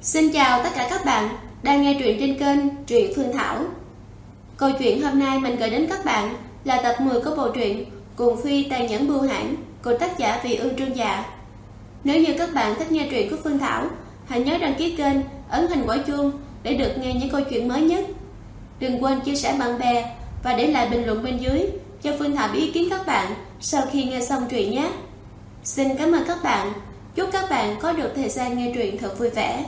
Xin chào tất cả các bạn đang nghe truyện trên kênh Truyện Phương Thảo. Câu chuyện hôm nay mình gửi đến các bạn là tập 10 của bộ truyện Cuồng Phi Tàn Nhẫn Bưu Hãn của tác giả Vị Ương Trương Dạ. Nếu như các bạn thích nghe truyện của Phương Thảo, hãy nhớ đăng ký kênh, ấn hình quả chuông để được nghe những câu chuyện mới nhất. Đừng quên chia sẻ bạn bè và để lại bình luận bên dưới cho Phương Thảo biết ý kiến các bạn sau khi nghe xong truyện nhé. Xin cảm ơn các bạn. Chúc các bạn có được thời gian nghe truyện thật vui vẻ.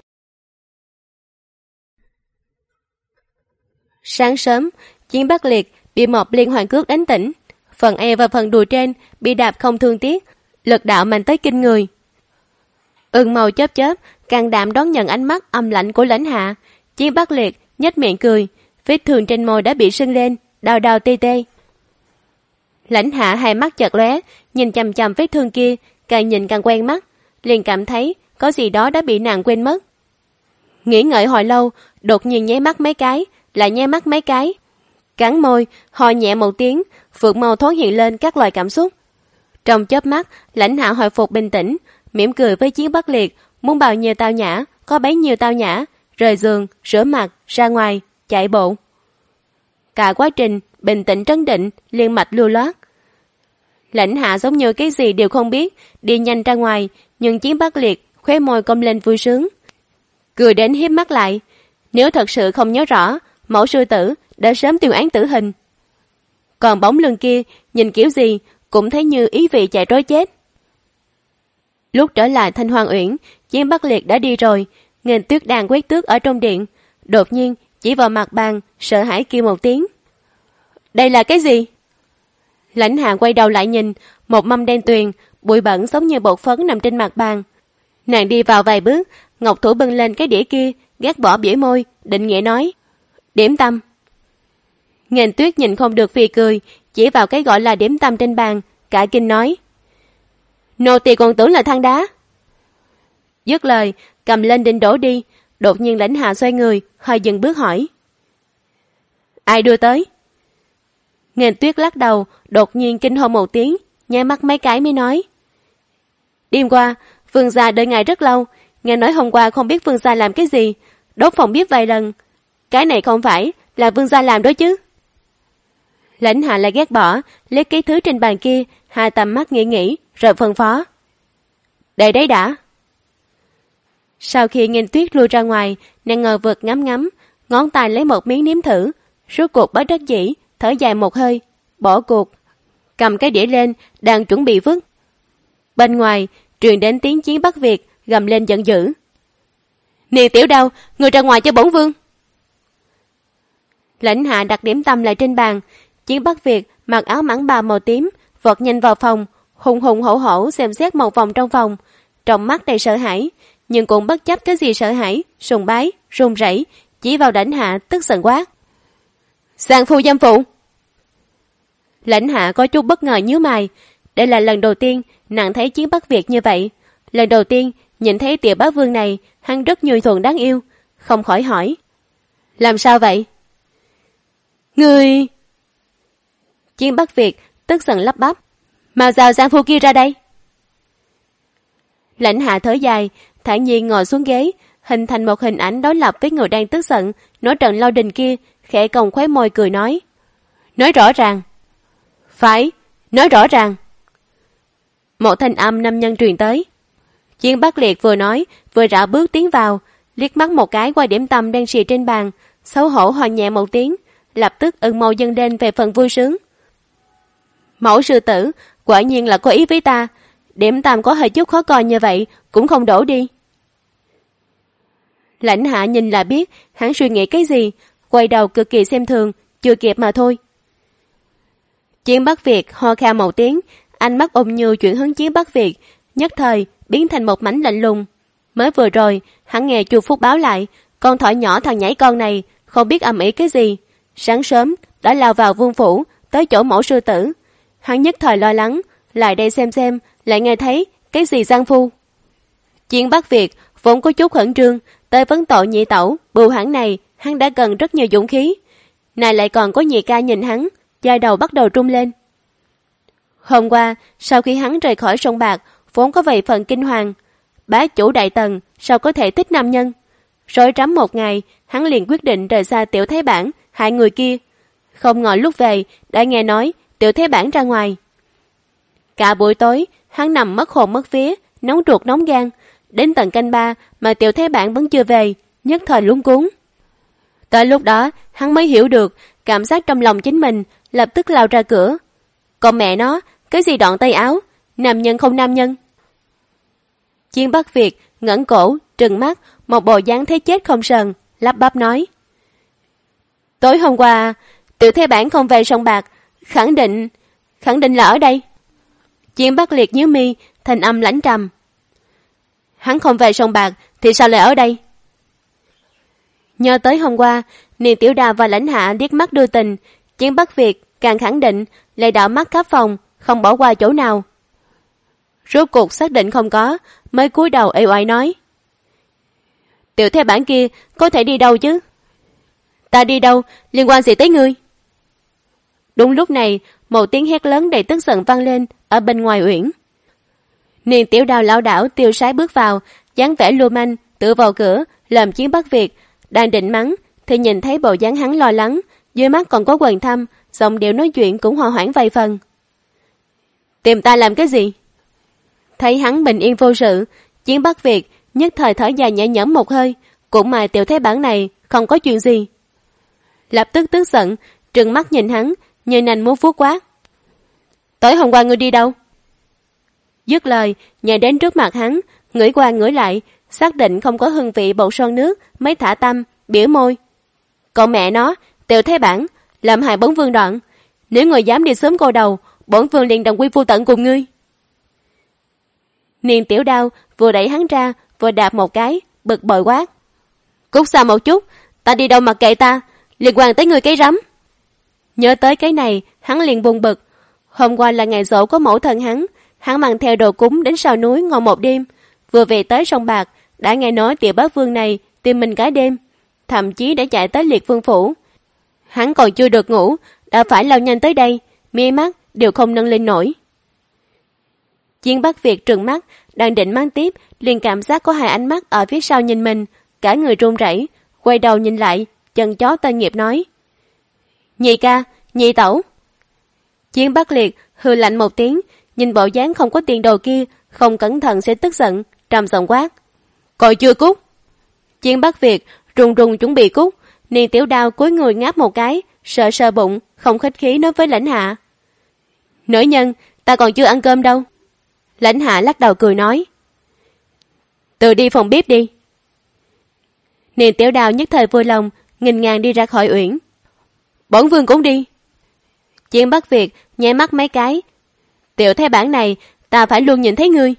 Sáng sớm, Chiến Bắc Liệt bị một liên hoàn cước đánh tỉnh. Phần eo và phần đùi trên bị đạp không thương tiếc, lực đạo mạnh tới kinh người. Ưng màu chớp chớp, can đảm đón nhận ánh mắt âm lạnh của Lãnh Hạ. Chiến Bắc Liệt nhếch miệng cười, vết thương trên môi đã bị sưng lên, đau đau tê tê. Lãnh Hạ hai mắt chợt lóe, nhìn chằm chằm vết thương kia, càng nhìn càng quen mắt, liền cảm thấy có gì đó đã bị nàng quên mất. Nghĩ ngợi hồi lâu, đột nhiên nháy mắt mấy cái, lại nháy mắt mấy cái, cắn môi, ho nhẹ một tiếng, phượng màu thoáng hiện lên các loại cảm xúc. Trong chớp mắt, Lãnh Hạ hồi phục bình tĩnh, mỉm cười với Chiến Bắc Liệt, muốn bao nhiêu tao nhã, có bấy nhiêu tao nhã, rời giường, rửa mặt, ra ngoài, chạy bộ. Cả quá trình bình tĩnh trấn định, liên mạch lưu loát. Lãnh Hạ giống như cái gì đều không biết, đi nhanh ra ngoài, nhưng Chiến Bắc Liệt khóe môi cong lên vui sướng, cười đến hiếp mắt lại. Nếu thật sự không nhớ rõ, mẫu sư tử đã sớm tuyên án tử hình. Còn bóng lưng kia, nhìn kiểu gì cũng thấy như ý vị chạy trối chết. Lúc trở lại Thanh Hoang Uyển, Chiến Bắc Liệt đã đi rồi, Nghênh Tuyết đang quét tước ở trong điện, đột nhiên chỉ vào mặt bàn, sợ hãi kêu một tiếng. Đây là cái gì? Lãnh Hạ quay đầu lại nhìn, một mâm đen tuyền, bụi bẩn giống như bột phấn nằm trên mặt bàn. Nàng đi vào vài bước, ngọc thủ bưng lên cái đĩa kia, gác bỏ bỉa môi, định nghĩa nói. Điểm tâm. Nghênh Tuyết nhìn không được phì cười, chỉ vào cái gọi là điểm tâm trên bàn, cả kinh nói. Nô tỳ còn tưởng là than đá. Dứt lời, cầm lên định đổ đi, đột nhiên Lãnh Hạ xoay người, hơi dừng bước hỏi. Ai đưa tới? Nghênh Tuyết lắc đầu, đột nhiên kinh hô một tiếng, nháy mắt mấy cái mới nói. Đêm qua, Vương gia đợi ngài rất lâu, nghe nói hôm qua không biết Vương gia làm cái gì, đốt phòng bếp vài lần. Cái này không phải là Vương gia làm đó chứ? Lãnh Hạ lại ghét bỏ, lấy cái thứ trên bàn kia, hai tầm mắt nghĩ, rồi phân phó. Để đấy đã. Sau khi Nghênh Tuyết lui ra ngoài, nàng ngờ vực ngắm, ngón tay lấy một miếng nếm thử, rốt cuộc bất đắc dĩ, thở dài một hơi, bỏ cuộc, cầm cái đĩa lên, đang chuẩn bị vứt. Bên ngoài, truyền đến tiếng Chiến Bắc Việt gầm lên giận dữ. Nè tiểu đao, người ra ngoài cho bổn vương. Lãnh Hạ đặt điểm tâm lại trên bàn, Chiến Bắc Việt mặc áo mãng bào màu tím, vọt nhanh vào phòng, hùng hổ xem xét một vòng trong phòng, trong mắt đầy sợ hãi, nhưng cũng bất chấp cái gì sợ hãi, sùng bái, run rẩy, chỉ vào Lãnh Hạ tức giận quát. Giang phu dâm phụ. Lãnh Hạ có chút bất ngờ nhíu mày, đây là lần đầu tiên nàng thấy Chiến Bắc Việt như vậy, lần đầu tiên nhìn thấy tiểu bá vương này, hắn rất nhu thuận đáng yêu, không khỏi hỏi. Làm sao vậy? Ngươi... Chiến Bắc Việt tức giận lắp bắp. Mau giao Giang phu kia ra đây. Lãnh Hạ thở dài, thản nhiên ngồi xuống ghế, hình thành một hình ảnh đối lập với người đang tức giận, nổi trận lôi đình kia, khẽ cong khóe môi cười nói. Nói rõ ràng. Phải, nói rõ ràng. Một thanh âm nam nhân truyền tới. Chiến Bắc Liệt vừa nói, vừa rảo bước tiến vào, liếc mắt một cái qua điểm tâm đang xì trên bàn, xấu hổ ho nhẹ một tiếng, lập tức ửng màu dâng lên về phần vui sướng. Mẫu sư tử, quả nhiên là có ý với ta, điểm tâm có hơi chút khó coi như vậy, cũng không đổ đi. Lãnh Hạ nhìn là biết, hắn suy nghĩ cái gì, quay đầu cực kỳ xem thường, chưa kịp mà thôi. Chiến Bắc Việt ho khan một tiếng, ánh mắt ôn nhu chuyển hướng Chiến Bắc Việt, nhất thời biến thành một mảnh lạnh lùng. Mới vừa rồi, hắn nghe Chu Phúc báo lại, con thỏ nhỏ thằng nhảy con này không biết ầm ĩ cái gì, sáng sớm đã lao vào vương phủ, tới chỗ mẫu sư tử. Hắn nhất thời lo lắng, lại đây xem, lại nghe thấy cái gì Giang phu. Chiến Bắc Việt vốn có chút khẩn trương, tới vấn tội nhị tẩu, bưu hãn này, hắn đã cần rất nhiều dũng khí. Này lại còn có nhị ca nhìn hắn, da đầu bắt đầu trung lên. Hôm qua, sau khi hắn rời khỏi sông Bạc, vốn có vài phần kinh hoàng. Bá chủ Đại Tần sao có thể thích nam nhân? Rối rắm một ngày, hắn liền quyết định rời xa Tiểu Thế Bản, hại người kia. Không ngờ lúc về, đã nghe nói Tiểu Thế Bản ra ngoài. Cả buổi tối, hắn nằm mất hồn mất vía, nóng ruột nóng gan. Đến tận canh 3 mà Tiểu Thế Bản vẫn chưa về, nhất thời luống cuống. Tới lúc đó, hắn mới hiểu được cảm giác trong lòng chính mình, lập tức lao ra cửa. Còn mẹ nó, cái gì đoạn tay áo, nam nhân không nam nhân. Chiến Bắc Việt ngẩng cổ, trừng mắt, một bộ dáng thấy chết không sờn, lắp bắp nói. Tối hôm qua, Tiểu Thế Bản không về sông Bạc, khẳng định là ở đây. Chiến Bắc Liệt nhíu mi, thanh âm lãnh trầm. Hắn không về sông Bạc thì sao lại ở đây? Nhớ tới hôm qua, Niên Tiểu Đào và Lãnh Hạ liếc mắt đưa tình, Chiến Bắc Việt càng khẳng định, lại đảo mắt khắp phòng, không bỏ qua chỗ nào. Rốt cuộc xác định không có, mới cúi đầu ê oải nói. Tiểu Thế Bản kia có thể đi đâu chứ? Ta đi đâu, liên quan gì tới ngươi? Đúng lúc này, một tiếng hét lớn đầy tức giận vang lên ở bên ngoài uyển. Niên Tiểu Đào lão đảo tiêu sái bước vào, dáng vẻ lưu manh, tựa vào cửa, làm Chiến Bắc Việt đang định mắng thì nhìn thấy bộ dáng hắn lo lắng, dưới mắt còn có quần thâm, giọng điệu nói chuyện cũng hòa hoãn vài phần. Tìm ta làm cái gì? Thấy hắn bình yên vô sự, Chiến Bắc Việt nhất thời thở dài nhẹ nhõm một hơi, cũng mà Tiểu Thế Bản này không có chuyện gì. Lập tức tức giận, trừng mắt nhìn hắn, như nành muốn vuốt quát. Tối hôm qua ngươi đi đâu? Dứt lời, nhảy đến trước mặt hắn, ngửi qua ngửi lại, xác định không có hương vị bột son nước, mới thả tâm, biểu môi. Còn mẹ nó, Tiểu Thế Bản, làm hại bổn vương đoạn. Nếu người dám đi sớm cô đầu, bổn vương liền đồng quy phu tận cùng ngươi. Niên Tiểu Đao vừa đẩy hắn ra, vừa đạp một cái, bực bội quát. Cút xa một chút, ta đi đâu mà kệ ta, liên quan tới người cái rắm. Nhớ tới cái này, hắn liền buồn bực. Hôm qua là ngày giỗ của mẫu thân hắn mang theo đồ cúng đến sau núi ngồi một đêm. Vừa về tới sông Bạc, đã nghe nói Tiểu Bá Vương này tìm mình cả đêm, thậm chí đã chạy tới Liệt Vương phủ. Hắn còn chưa được ngủ, đã phải lao nhanh tới đây, mí mắt đều không nâng lên nổi. Chiến Bắc Việt trừng mắt, đang định mang tiếp, liền cảm giác có hai ánh mắt ở phía sau nhìn mình, cả người run rẩy, quay đầu nhìn lại, chân chó tên nghiệp nói. Nhị ca, nhị tẩu. Chiến Bắc Liệt hừ lạnh một tiếng, nhìn bộ dáng không có tiền đồ kia, không cẩn thận sẽ tức giận, trầm giọng quát. Coi chưa cút. Chiến Bắc Việt run run chuẩn bị cút, Niên Tiểu Đao cúi người ngáp một cái, sợ sờ bụng, không khách khí nói với Lãnh Hạ. Nữ nhân, ta còn chưa ăn cơm đâu. Lãnh Hạ lắc đầu cười nói. Tự đi phòng bếp đi. Niên Tiểu Đao nhất thời vui lòng, nghênh ngang đi ra khỏi uyển. Bổn vương cũng đi. Chiến Bắc Việt nháy mắt mấy cái. Tiểu Thế Bản này, ta phải luôn nhìn thấy ngươi.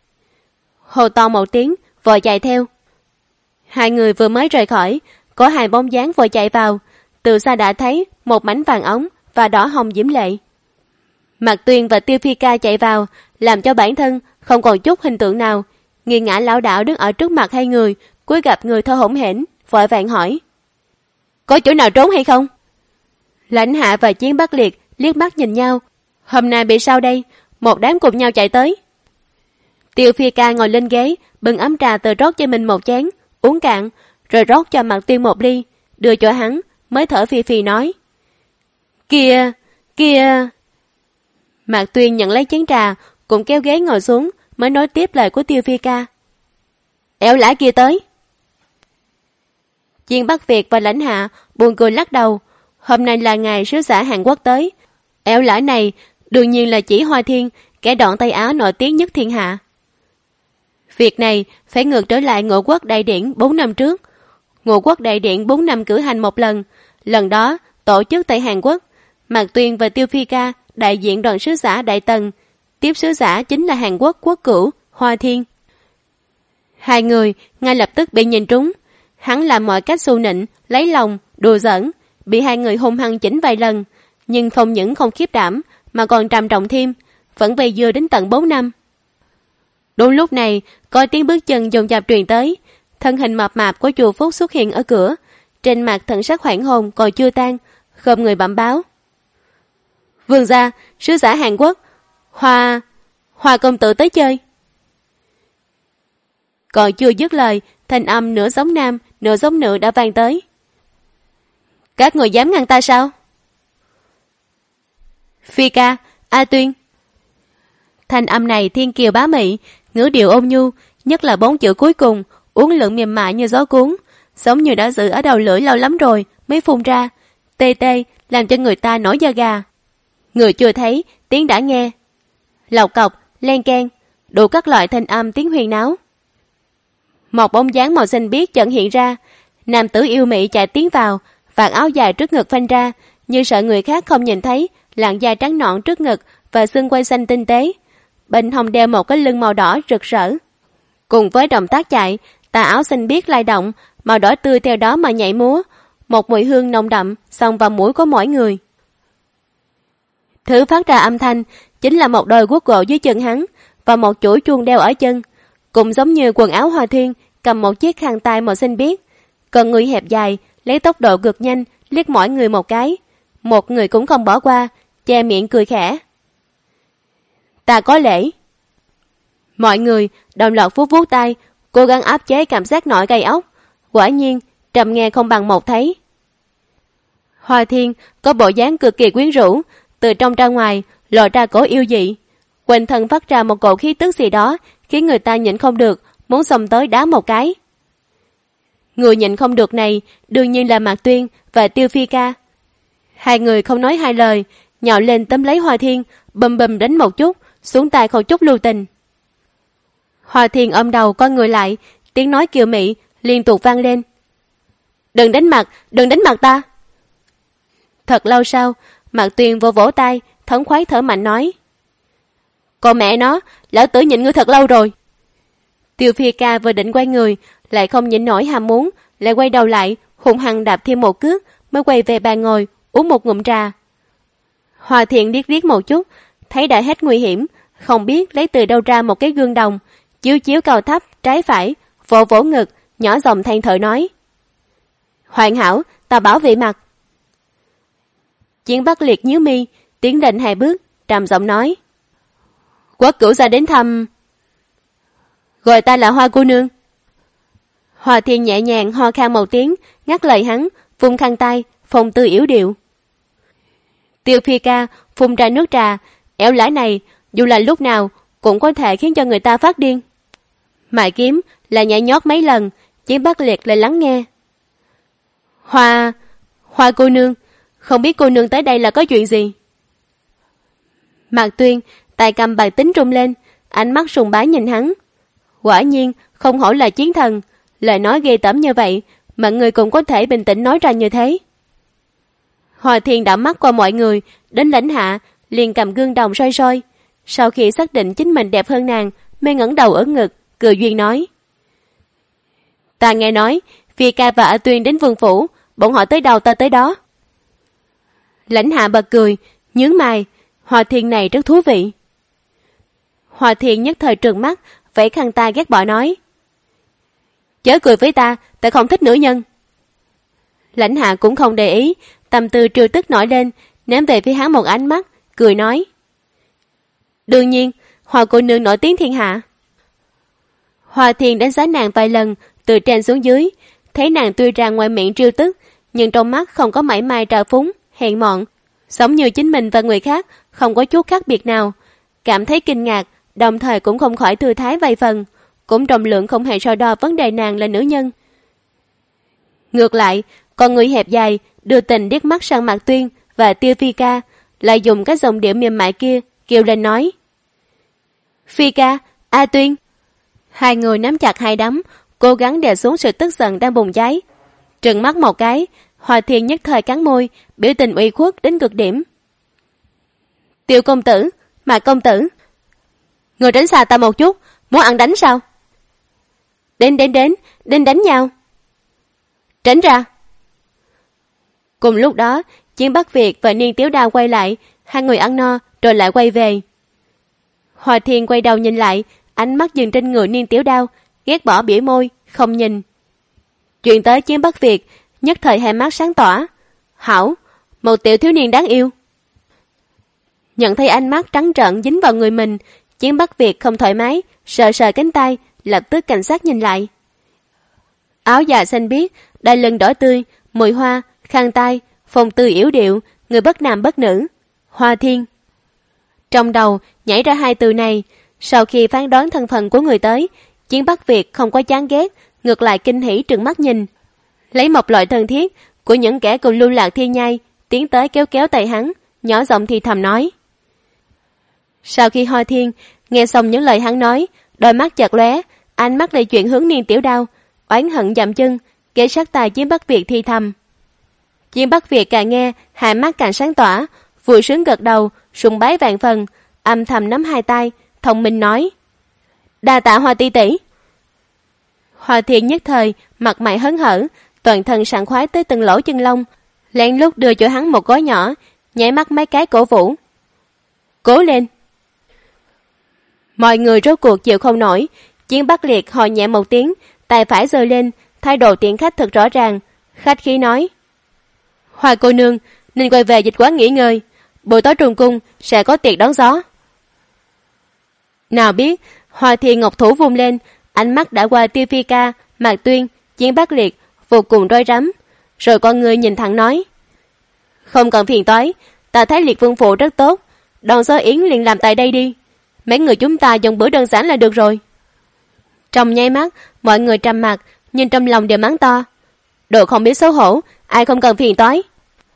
Hồ to một tiếng, vội chạy theo. Hai người vừa mới rời khỏi, có hai bóng dáng vội chạy vào, từ xa đã thấy một mảnh vàng ống và đỏ hồng diễm lệ. Mạc Tuyên và Tiêu Phi Ca chạy vào, làm cho bản thân không còn chút hình tượng nào, nghiêng ngã lão đảo đứng ở trước mặt hai người, cúi gặp người thở hổn hển, vội vàng hỏi. Có chỗ nào trốn hay không? Lãnh Hạ và Chiến Bắc Liệt liếc mắt nhìn nhau. Hôm nay bị sao đây? Một đám cùng nhau chạy tới. Tiêu Phi Ca ngồi lên ghế, bưng ấm trà từ rót cho mình một chén, uống cạn, rồi rót cho Mạc Tuyên một ly, đưa cho hắn, mới thở phì phì nói. Kìa, kìa. Mạc Tuyên nhận lấy chén trà, cũng kéo ghế ngồi xuống, mới nói tiếp lời của Tiêu Phi Ca. Ẻo lã kia tới. Chiến Bắc Việt và Lãnh Hạ buồn cười lắc đầu. Hôm nay là ngày sứ giả Hàn Quốc tới. Ẻo lã này đương nhiên là chỉ Hoa Thiên, kẻ đoạn tay áo nổi tiếng nhất thiên hạ. Việc này phải ngược trở lại Ngũ Quốc Đại Điển 4 năm trước. Ngũ Quốc Đại Điển 4 năm cử hành một lần. Lần đó tổ chức tại Hàn Quốc. Mạc Tuyên và Tiêu Phi Ca đại diện đoàn sứ giả Đại Tần. Tiếp sứ giả chính là Hàn Quốc quốc cửu Hoa Thiên. Hai người ngay lập tức bị nhìn trúng. Hắn làm mọi cách xu nịnh, lấy lòng, đùa giỡn, bị hai người hung hăng chỉnh vài lần, nhưng không những không khiếp đảm mà còn trầm trọng thêm, vẫn vây dưa đến tận 4 năm. Đúng lúc này, có tiếng bước chân dồn dập truyền tới, thân hình mập mạp của chùa Phúc xuất hiện ở cửa, trên mặt thần sắc hoảng hồn còn chưa tan, khom người bẩm báo. Vương gia, sứ giả Hàn Quốc, Hoa công tử tới chơi. Còn chưa dứt lời, thanh âm nửa giống nam, nửa giống nữ đã vang tới. Các người dám ngăn ta sao? Phi ca, A Tuyên. Thanh âm này thiên kiều bá mị, ngữ điệu ôn nhu, nhất là 4 chữ cuối cùng, uốn lượn mềm mại như gió cuốn, giống như đã giữ ở đầu lưỡi lâu lắm rồi mới phun ra, tê tê làm cho người ta nổi da gà. Người chưa thấy, tiếng đã nghe. Lộc cọc, len keng, đủ các loại thanh âm tiếng huyền náo. Một bóng dáng màu xanh biếc chợt hiện ra, nam tử yêu mị chạy tiến vào, vạt áo dài trước ngực phanh ra, như sợ người khác không nhìn thấy làn da trắng nõn trước ngực và xương quai xanh tinh tế. Bên hông đeo một cái lưng màu đỏ rực rỡ. Cùng với động tác chạy, tà áo xanh biếc lay động, màu đỏ tươi theo đó mà nhảy múa, một mùi hương nồng đậm xông vào mũi của mỗi người. Thứ phát ra âm thanh chính là một đôi guốc gỗ dưới chân hắn và một chuỗi chuông đeo ở chân, cũng giống như quần áo Hoa Thiên cầm một chiếc khăn tay màu xanh biếc. Còn người hẹp dài lấy tốc độ cực nhanh liếc mỗi người một cái, một người cũng không bỏ qua, che miệng cười khẽ. Ta có lễ. Mọi người đồng loạt vuốt vuốt tay, cố gắng áp chế cảm giác nổi gai ốc. Quả nhiên trầm nghe không bằng một thấy. Hoa Thiên có bộ dáng cực kỳ quyến rũ, từ trong ra ngoài lộ ra cổ yêu dị, quanh thân phát ra một cổ khí tức gì đó khiến người ta nhịn không được muốn xông tới đá một cái. Người nhịn không được này đương nhiên là Mạc Tuyên và Tiêu Phi Ca. Hai người không nói hai lời, nhào lên tóm lấy Hoa Thiên, bầm bầm đánh một chút, xuống tay không chút lưu tình. Hoa Thiên ôm đầu con người lại, tiếng nói kiều mị liên tục vang lên. Đừng đánh mặt ta. Thật lâu sau, Mạc Tuyên vỗ vỗ tay, thống khoái thở mạnh nói. Còn mẹ nó, lão tử nhịn ngươi thật lâu rồi. Tiêu Phi Ca vừa định quay người, lại không nhịn nổi ham muốn, lại quay đầu lại, hung hăng đạp thêm một cước, mới quay về bàn ngồi, uống một ngụm trà. Hoa Thiên liếc liếc một chút, thấy đã hết nguy hiểm, không biết lấy từ đâu ra một cái gương đồng, chiếu chiếu cao thấp, trái phải, vỗ vỗ ngực, nhỏ giọng than thở nói. Hoàn hảo, ta bảo vệ mặt. Chiến Bắc Liệt nhíu mi, tiến lên 2 bước, trầm giọng nói. Quốc cửu ra đến thăm. Gọi ta là Hoa cô nương. Hoa Thiên nhẹ nhàng ho khan một tiếng, ngắt lời hắn, vung khăn tay, phong tư yếu điệu. Tiêu Phi Ca phun ra nước trà, ẻo lãi này dù là lúc nào cũng có thể khiến cho người ta phát điên. Mại Kiếm là nhảy nhót mấy lần, Chiến Bắc Liệt lại lắng nghe. Hoa cô nương, không biết cô nương tới đây là có chuyện gì? Mạc Tuyên tay cầm bàn tính rung lên, ánh mắt sùng bái nhìn hắn. Quả nhiên không hổ là chiến thần, lời nói ghê tởm như vậy mà người cũng có thể bình tĩnh nói ra như thế. Hoa Thiên đã mắt qua mọi người, đến Lãnh Hạ liền cầm gương đồng soi soi. Sau khi xác định chính mình đẹp hơn nàng, mới ngẩng đầu ở ngực, cười duyên nói. Ta nghe nói Phi Ca và A Tuyên đến vương phủ, bọn họ tới đâu ta tới đó. Lãnh Hạ bật cười, nhướng mày, Hoa Thiên này rất thú vị. Hoa Thiên nhất thời trừng mắt, vẫy khăn tay ghét bỏ nói. Chớ cười với ta không thích nữ nhân. Lãnh Hạ cũng không để ý, tâm tư trêu tức nổi lên, ném về phía hắn một ánh mắt, cười nói. Đương nhiên, Hoa cô nương nổi tiếng thiên hạ. Hoa Thiên đánh giá nàng vài lần, từ trên xuống dưới, thấy nàng tuy rằng ngoài miệng trêu tức, nhưng trong mắt không có mảy may trào phúng, hèn mọn, giống như chính mình và người khác không có chút khác biệt nào. Cảm thấy kinh ngạc, đồng thời cũng không khỏi thư thái vài phần, cũng trọng lượng không hề so đo vấn đề nàng là nữ nhân. Ngược lại, con người hẹp dài đưa tình điếc mắt sang Mạc Tuyên và Tiêu Phi Ca, lại dùng cái giọng điệu mềm mại kia kêu lên nói. Phi Ca, A Tuyên. Hai người nắm chặt hai đấm, cố gắng đè xuống sự tức giận đang bùng cháy. Trừng mắt một cái, Hoa Thiên nhất thời cắn môi, biểu tình ủy khuất đến cực điểm. Tiêu công tử, Mạc công tử, người tránh xa ta một chút, muốn ăn đánh sao? Đến đánh nhau. Tránh ra. Cùng lúc đó, Chiến Bắc Việt và Niên Tiếu Đao quay lại, hai người ăn no rồi lại quay về. Hoa Thiên quay đầu nhìn lại, ánh mắt dừng trên người Niên Tiếu Đao, ghét bỏ bỉa môi, không nhìn. Chuyện tới Chiến Bắc Việt, nhất thời hai mắt sáng tỏa. Hảo, một tiểu thiếu niên đáng yêu. Nhận thấy ánh mắt trắng trợn dính vào người mình, Chiến Bắc Việt không thoải mái, sờ sờ cánh tay, lập tức cảnh giác nhìn lại. Áo dạ xanh biếc, đai lưng đỏ tươi, mùi hoa, khăn tay, phong tư yểu điệu, người bất nam bất nữ, Hoa Thiên. Trong đầu nhảy ra hai từ này, sau khi phán đoán thân phận của người tới, Chiến Bắc Việt không có chán ghét, ngược lại kinh hỉ trừng mắt nhìn, lấy một loại thân thiết của những kẻ cùng lưu lạc thiên nhai, tiến tới kéo kéo tay hắn, nhỏ giọng thì thầm nói. Sau khi Hoa Thiên nghe xong những lời hắn nói, đôi mắt chợt lóe, ánh mắt lại chuyển hướng Niên Tiểu Đao, oán hận dậm chân, ghé sát tai Chiến Bắc Việt thì thầm. Chiến Bắc Việt càng nghe, hai mắt càng sáng tỏa, vui sướng gật đầu, sùng bái vạn phần, âm thầm nắm hai tay, thông minh nói. Đa tạ Hoa tỷ tỷ. Hoa Thiên nhất thời, mặt mày hớn hở, toàn thân sảng khoái tới từng lỗ chân lông, lén lút đưa cho hắn một gói nhỏ, nháy mắt mấy cái cổ vũ. Cố lên. Mọi người rốt cuộc chịu không nổi, Chiến Bắc Liệt hò nhẹ một tiếng, tay phải giơ lên, thái độ tiện khách thật rõ ràng, khách khí nói. Hoa cô nương, nên quay về dịch quán nghỉ ngơi, buổi tối trùng cung sẽ có tiệc đón gió. Nào biết, Hoa Thiên ngọc thủ vung lên, ánh mắt đã qua Tiêu Phi Ca, Mạc Tuyên, Chiến Bắc Liệt, vô cùng rối rắm, rồi con người nhìn thẳng nói. Không cần phiền toái, ta thấy Liệt Vương Phụ rất tốt, đón gió yến liền làm tại đây đi, mấy người chúng ta dùng bữa đơn giản là được rồi. Trong nháy mắt, mọi người trầm mặc, nhưng trong lòng đều mắng to. Đồ không biết xấu hổ, ai không cần phiền toái.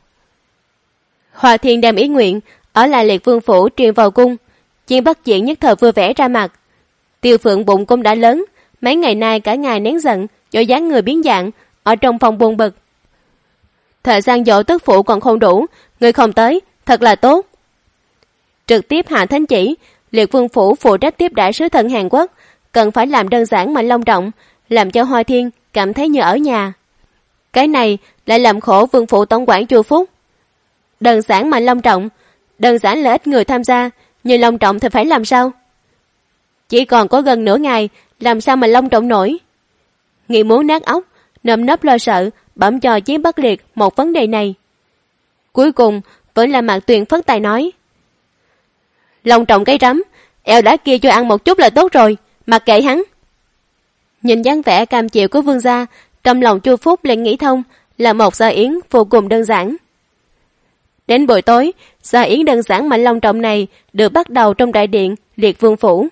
Hoa Thiên đem ý nguyện ở lại Liệt Vương Phủ truyền vào cung, Chiến Bắc Diễn nhất thời vui vẻ ra mặt. Tiêu Phượng bụng cũng đã lớn, mấy ngày nay cả ngày nén giận, do dáng người biến dạng, ở trong phòng buồn bực. Thời gian dỗ tức phụ còn không đủ, người không tới, thật là tốt. Trực tiếp hạ thánh chỉ, Liệt Vương Phủ phụ trách tiếp đãi sứ thần Hàn Quốc, cần phải làm đơn giản mà long trọng, làm cho Hoa Thiên cảm thấy như ở nhà. Cái này lại làm khổ Vương Phủ tổng quản Chu Phúc. Đơn giản mà long trọng, đơn giản là ít người tham gia, nhưng long trọng thì phải làm sao? Chỉ còn có gần nửa ngày, làm sao mà long trọng nổi? Nghĩ muốn nát óc, nơm nớp lo sợ, bẩm cho Chiến Bắc Liệt một vấn đề này. Cuối cùng vẫn là Mạc Tuyền phất tài nói. Long trọng cái rắm, eo đá kia cho ăn một chút là tốt rồi, mặc kệ hắn. Nhìn dáng vẻ cam chịu của vương gia, trong lòng Chu Phúc liền nghĩ thông là một gia yến vô cùng đơn giản. Đến buổi tối, gia yến đơn giản mà long trọng này được bắt đầu trong đại điện Liệt Vương Phủ.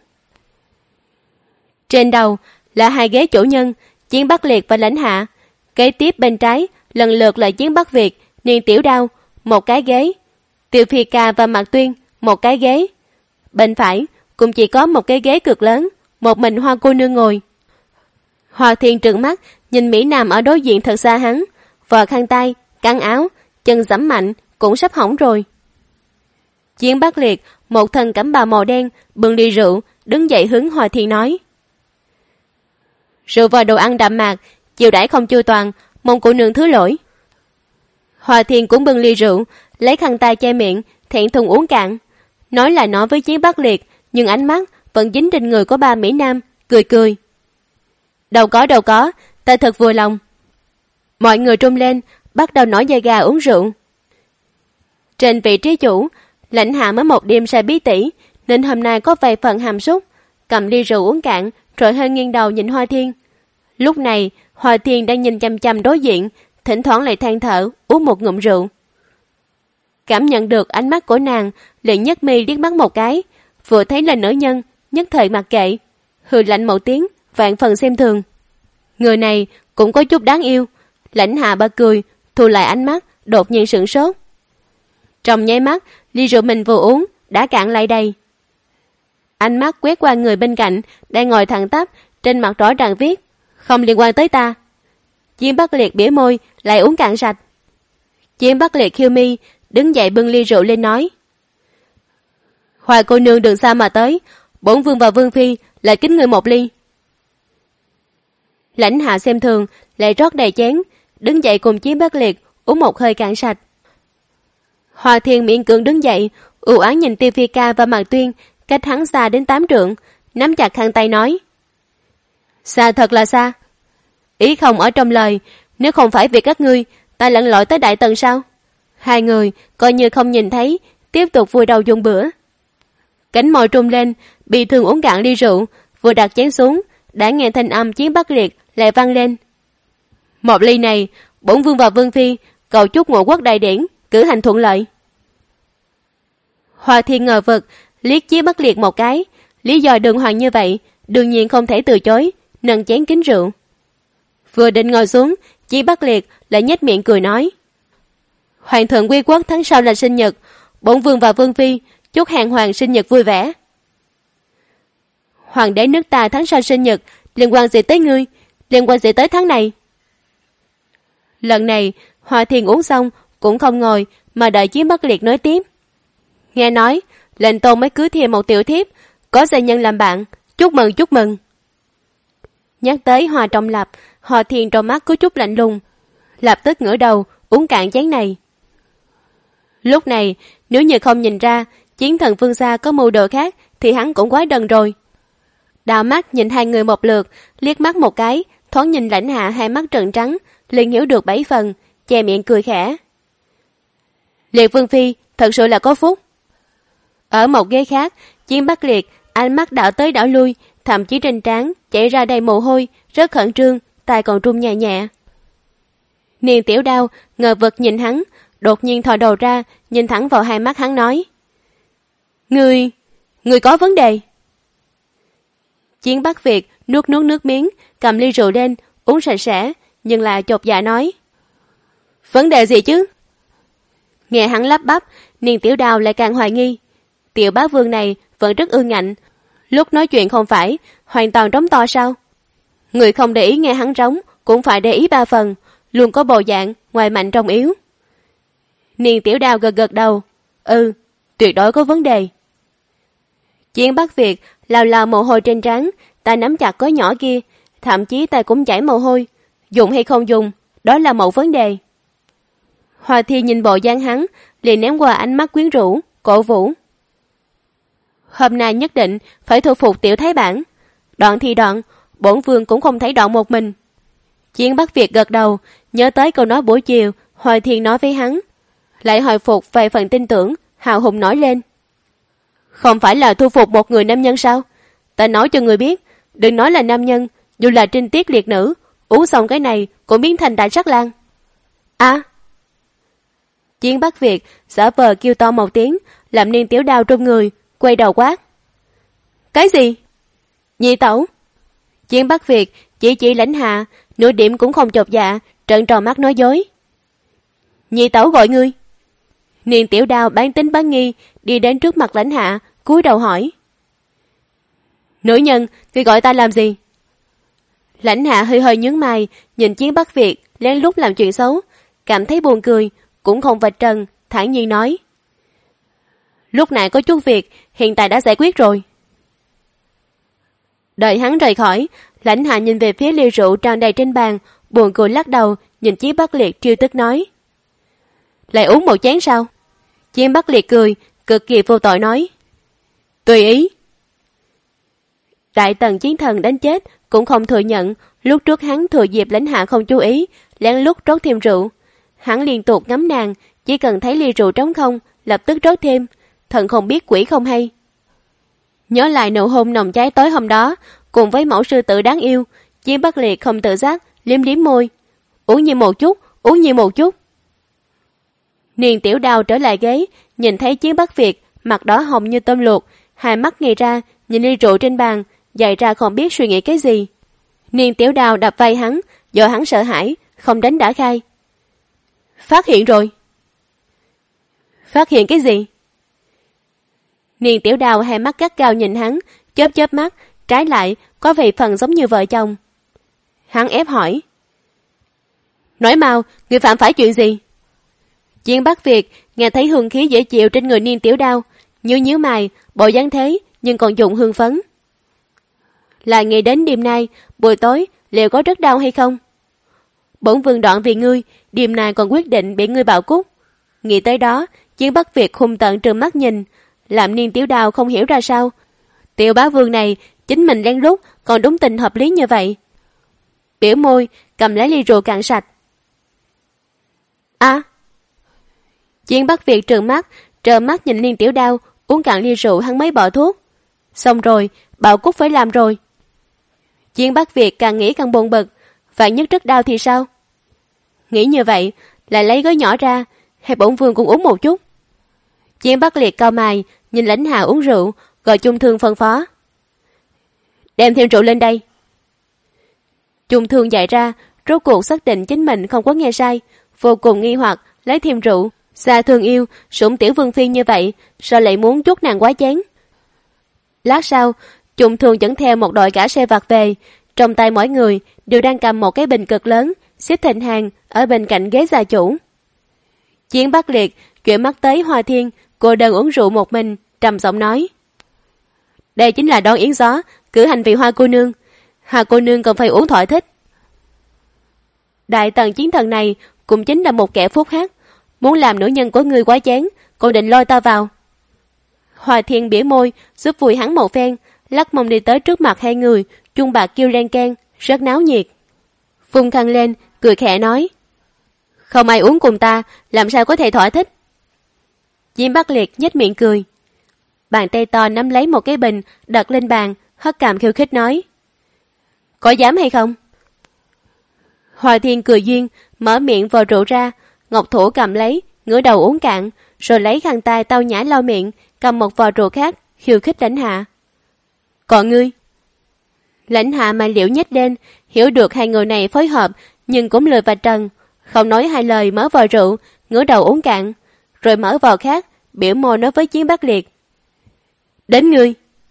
Trên đầu là hai ghế chủ nhân, Chiến Bắc Liệt và Lãnh Hạ. Kế tiếp bên trái lần lượt là Chiến Bắc Việt, Niên Tiểu Đao, một cái ghế. Tiêu Phi Ca và Mạc Tuyên, một cái ghế. Bên phải cũng chỉ có một cái ghế cực lớn, một mình Hoa cô nương ngồi. Hoa Thiên trừng mắt nhìn Mỹ Nam ở đối diện thật xa hắn, vò khăn tay, căng áo, chân giẫm mạnh cũng sắp hỏng rồi. Chiến Bắc Liệt, một thân cẩm bào màu đen, bưng ly rượu, đứng dậy hướng Hoa Thiên nói. Rượu và đồ ăn đậm mạc, chiều đãi không chu toàn, mong cô nương thứ lỗi. Hoa Thiên cũng bưng ly rượu, lấy khăn tay che miệng, thẹn thùng uống cạn. Nói là nói với Chiến Bắc Liệt, nhưng ánh mắt vẫn dính trên người của ba Mỹ Nam, cười cười. Đâu có, ta thật vui lòng. Mọi người trung lên, bắt đầu nổi da gà uống rượu. Trên vị trí chủ, Lãnh Hạ mới một đêm say bí tỉ, nên hôm nay có vài phần hàm súc, cầm ly rượu uống cạn, rồi hơi nghiêng đầu nhìn Hoa Thiên. Lúc này, Hoa Thiên đang nhìn chăm chăm đối diện, thỉnh thoảng lại than thở, uống một ngụm rượu. Cảm nhận được ánh mắt của nàng, liền nhấc mi liếc mắt một cái, vừa thấy là nữ nhân, nhất thời mặc kệ, hừ lạnh một tiếng, vạn phần xem thường. Người này cũng có chút đáng yêu. Lãnh Hạ bật cười, thu lại ánh mắt, đột nhiên sửng sốt. Trong nháy mắt, ly rượu mình vừa uống đã cạn lại đầy. Ánh mắt quét qua người bên cạnh đang ngồi thẳng tắp, trên mặt rõ ràng viết không liên quan tới ta. Chiến Bắc Liệt bỉa môi, lại uống cạn sạch. Chiến Bắc Liệt khiêu mi, đứng dậy bưng ly rượu lên nói. Hoa cô nương đường xa mà tới, bổn vương và vương phi lại kính người một ly. Lãnh Hạ xem thường, lại rót đầy chén, đứng dậy cùng Chiến Bắc Liệt uống một hơi cạn sạch. Hoa Thiên miễn cưỡng đứng dậy, u ám nhìn Tiêu Phi Ca và Mạc Tuyên, cách hắn xa đến 8 trượng, nắm chặt khăn tay nói. Xa thật là xa. Ý không ở trong lời, nếu không phải vì các ngươi, ta lặn lội tới Đại Tần sao? Hai người coi như không nhìn thấy, tiếp tục vui đầu dùng bữa. Cánh môi trung lên, bị thương uống cạn ly rượu, vừa đặt chén xuống, đã nghe thanh âm Chiến Bắc Liệt lại vang lên. Một ly này, bổn vương và vương phi cầu chúc Ngũ Quốc đại điển cử hành thuận lợi. Hoa Thiên ngờ vực liếc Chiến Bắc Liệt một cái, lý do đường hoàng như vậy đương nhiên không thể từ chối, nâng chén kính rượu. Vừa định ngồi xuống, Chiến Bắc Liệt lại nhếch miệng cười nói: Hoàng thượng quy quốc tháng sau là sinh nhật, bổn vương và vương phi chúc hàng hoàng sinh nhật vui vẻ. Hoàng đế nước ta tháng sau sinh nhật, liên quan gì tới ngươi, liên quan gì tới tháng này? Lần này Hoa Thiên uống xong cũng không ngồi mà đợi Chiến Bắc Liệt nói tiếp. Nghe nói lệnh tôn mới cưới thêm một tiểu thiếp, có gia nhân làm bạn, chúc mừng chúc mừng. Nhắc tới Hoa Trọng Lập, Hoa Thiên trong mắt có chút lạnh lùng, lập tức ngửa đầu uống cạn chén này. Lúc này nếu như không nhìn ra chiến thần phương xa có mưu đồ khác thì hắn cũng quá đần rồi. Đào mắt nhìn hai người một lượt, liếc mắt một cái, thoáng nhìn Lãnh Hạ hai mắt trợn trắng, liền hiểu được 7 phần, che miệng cười khẽ. Liệt vương phi thật sự là có phúc. Ở một ghế khác, Chiến Bắc Liệt ánh mắt đảo tới đảo lui, thậm chí trên trán chảy ra đầy mồ hôi, rất khẩn trương, tay còn run nhẹ nhẹ. Niên Tiểu Đao ngờ vực nhìn hắn, đột nhiên thò đầu ra, nhìn thẳng vào hai mắt hắn nói: Ngươi có vấn đề. Chiến Bắc Việt nuốt nước miếng, cầm ly rượu lên, uống sạch sẽ, nhưng lại chột dạ nói: Vấn đề gì chứ? Nghe hắn lắp bắp, Niên Tiểu Đao lại càng hoài nghi. Tiểu bá vương này vẫn rất ương ngạnh, lúc nói chuyện không phải hoàn toàn trống to sao? Người không để ý nghe hắn rống cũng phải để ý 3 phần, luôn có bộ dạng ngoài mạnh trong yếu. Niên Tiểu Đao gật đầu: tuyệt đối có vấn đề. Chiến Bắc Việt lao mồ hôi trên trán, tay nắm chặt cối nhỏ kia, thậm chí tay cũng chảy mồ hôi. Dùng hay không dùng, đó là một vấn đề. Hoa Thiên nhìn bộ dáng hắn, liền ném qua ánh mắt quyến rũ, cổ vũ. Hôm nay nhất định phải thu phục tiểu thái bản. Đoạn thì đoạn, bổn vương cũng không thấy đoạn một mình. Chiến Bắc Việt gật đầu, nhớ tới câu nói buổi chiều Hoa Thiên nói với hắn, lại hồi phục vài phần tin tưởng, hào hùng nói lên: Không phải là thu phục một người nam nhân sao? Ta nói cho người biết, đừng nói là nam nhân, dù là trinh tiết liệt nữ, uống xong cái này cũng biến thành đại sắc lang. Chiến Bắc Việt giả vờ kêu to một tiếng, làm Niên Tiểu Đao trung người, quay đầu quát: Cái gì? Nhị tẩu. Chiến Bắc Việt chỉ Lãnh Hạ, nửa điểm cũng không chột dạ, trợn tròn mắt nói dối: Nhị tẩu gọi ngươi. Niên Tiểu Đao bán tính bán nghi đi đến trước mặt Lãnh Hạ, cúi đầu hỏi: Nữ nhân, ngươi gọi ta làm gì? Lãnh Hạ hơi nhướng mày, nhìn Chiến Bắc Việt lén lút làm chuyện xấu, cảm thấy buồn cười, cũng không vạch trần, thản nhiên nói: Lúc này có chút việc, hiện tại đã giải quyết rồi. Đợi hắn rời khỏi, Lãnh Hạ nhìn về phía ly rượu tràn đầy trên bàn, buồn cười lắc đầu, nhìn Chiến Bắc Liệt trêu tức nói: Lại uống một chén sao? Chiến Bắc Liệt cười, cực kỳ vô tội nói: Tùy ý. Đại tần chiến thần đánh chết cũng không thừa nhận lúc trước hắn thừa dịp Lãnh Hạ không chú ý, lén lút rót thêm rượu. Hắn liên tục ngắm nàng, chỉ cần thấy ly rượu trống không, lập tức rót thêm, thần không biết quỷ không hay. Nhớ lại nụ hôn nồng cháy tối hôm đó, cùng với mẫu sư tử đáng yêu, Chiến Bắc Liệt không tự giác liếm môi: Uống nhiều một chút, uống nhiều một chút. Niên Tiểu Đao trở lại ghế, nhìn thấy Chiến Bắc Việt mặt đỏ hồng như tôm luộc, hai mắt ngây ra nhìn ly rượu trên bàn, dậy ra không biết suy nghĩ cái gì. Niên Tiểu Đao đập vai hắn, do hắn sợ hãi, không đánh đã khai: Phát hiện rồi. Phát hiện cái gì? Niên Tiểu Đao hai mắt gắt gao nhìn hắn, chớp mắt, trái lại có vài phần giống như vợ chồng. Hắn ép hỏi: Nói mau, người phạm phải chuyện gì? Chiến Bắc Việt nghe thấy hương khí dễ chịu trên người Niên Tiểu Đao, nhíu mày, bộ dáng thế nhưng còn dùng hương phấn. Là nghĩ đến đêm nay, buổi tối liệu có rất đau hay không? Bổn vương đoạn vì ngươi, đêm nay còn quyết định bị ngươi bạo cút. Nghĩ tới đó, Chiến Bắc Việt hung tợn trừng mắt nhìn, làm Niên Tiểu Đao không hiểu ra sao. Tiểu bá vương này chính mình lén lút còn đúng tình hợp lý như vậy. Biểu môi, cầm lấy ly rượu cạn sạch. Chiến Bắc Việt trợn mắt nhìn Niên Tiểu Đao, uống cạn ly rượu hắn mới bỏ thuốc. Xong rồi, bạo cút phải làm rồi. Chiến Bắc Việt càng nghĩ càng buồn bực, vạn nhất rất đau thì sao? Nghĩ như vậy, lại lấy gói nhỏ ra, hay bổn vương cũng uống một chút. Chiến Bắc Liệt cau mày, nhìn Lãnh Hạ uống rượu, gọi Chung Thương phân phó. Đem thêm rượu lên đây. Chung Thương dậy ra, rốt cuộc xác định chính mình không có nghe sai, vô cùng nghi hoặc, lấy thêm rượu. Xa thương yêu, sủng tiểu vương phi như vậy, sao lại muốn chuốc nàng quá chén? Lát sau, Chung Thương dẫn theo một đội cả xe vặt về, trong tay mỗi người đều đang cầm một cái bình cực lớn, xếp thành hàng ở bên cạnh ghế gia chủ. Chiến Bắc Liệt chuyển mắt tới Hoa Thiên, cô đơn uống rượu một mình, trầm giọng nói: đây chính là đón yến gió, cử hành vì Hoa cô nương. Hoa cô nương còn phải uống thỏa thích. Đại tần chiến thần này cũng chính là một kẻ phúc hắc, muốn làm nữ nhân của ngươi quá chán, còn định lôi ta vào. Hoa Thiên bỉa môi, giúp vui hắn một phen, lắc mông đi tới trước mặt hai người, chuông bạc kêu len keng, rất náo nhiệt. Vung khăn lên, cười khẽ nói: không ai uống cùng ta, làm sao có thể thỏa thích? Diêm Bắc Liệt nhếch miệng cười. Bàn tay to nắm lấy một cái bình, đặt lên bàn, hất cằm khiêu khích nói: có dám hay không? Hoa Thiên cười duyên, mở miệng vò rượu ra, Ngọc Thủ cầm lấy, ngửa đầu uống cạn, rồi lấy khăn tay tao nhã lau miệng, cầm một vò rượu khác, khiêu khích Lãnh Hạ. Còn ngươi? Lãnh Hạ mày liễu nhếch lên, hiểu được hai người này phối hợp, nhưng cũng lười vạch trần, không nói hai lời mở vò rượu, ngửa đầu uống cạn, rồi mở vò khác, biểu môi nói với Chiến Bắc Liệt: đến ngươi.